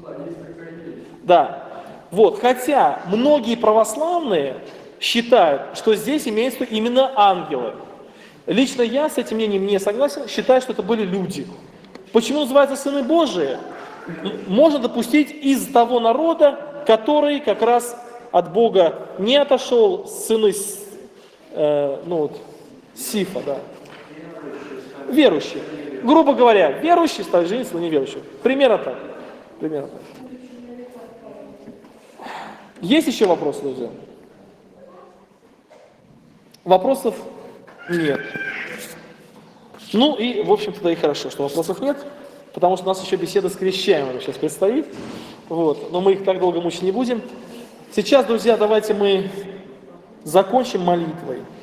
Да. Вот, хотя многие православные считают, что здесь имеются именно ангелы. Лично я с этим мнением не согласен, считаю, что это были люди. Почему называются сыны Божии? Можно допустить из того народа, который как раз от Бога не отошел, сыны Сифа, да. Верующие. Грубо говоря, верующие стали жениться на неверующих. Примерно так. Есть еще вопросы, друзья? Вопросов нет. Ну и, в общем-то, и хорошо, что вопросов нет, потому что у нас еще беседа с крещаемыми сейчас предстоит. Вот. Но мы их так долго мучить не будем. Сейчас, друзья, давайте мы закончим молитвой.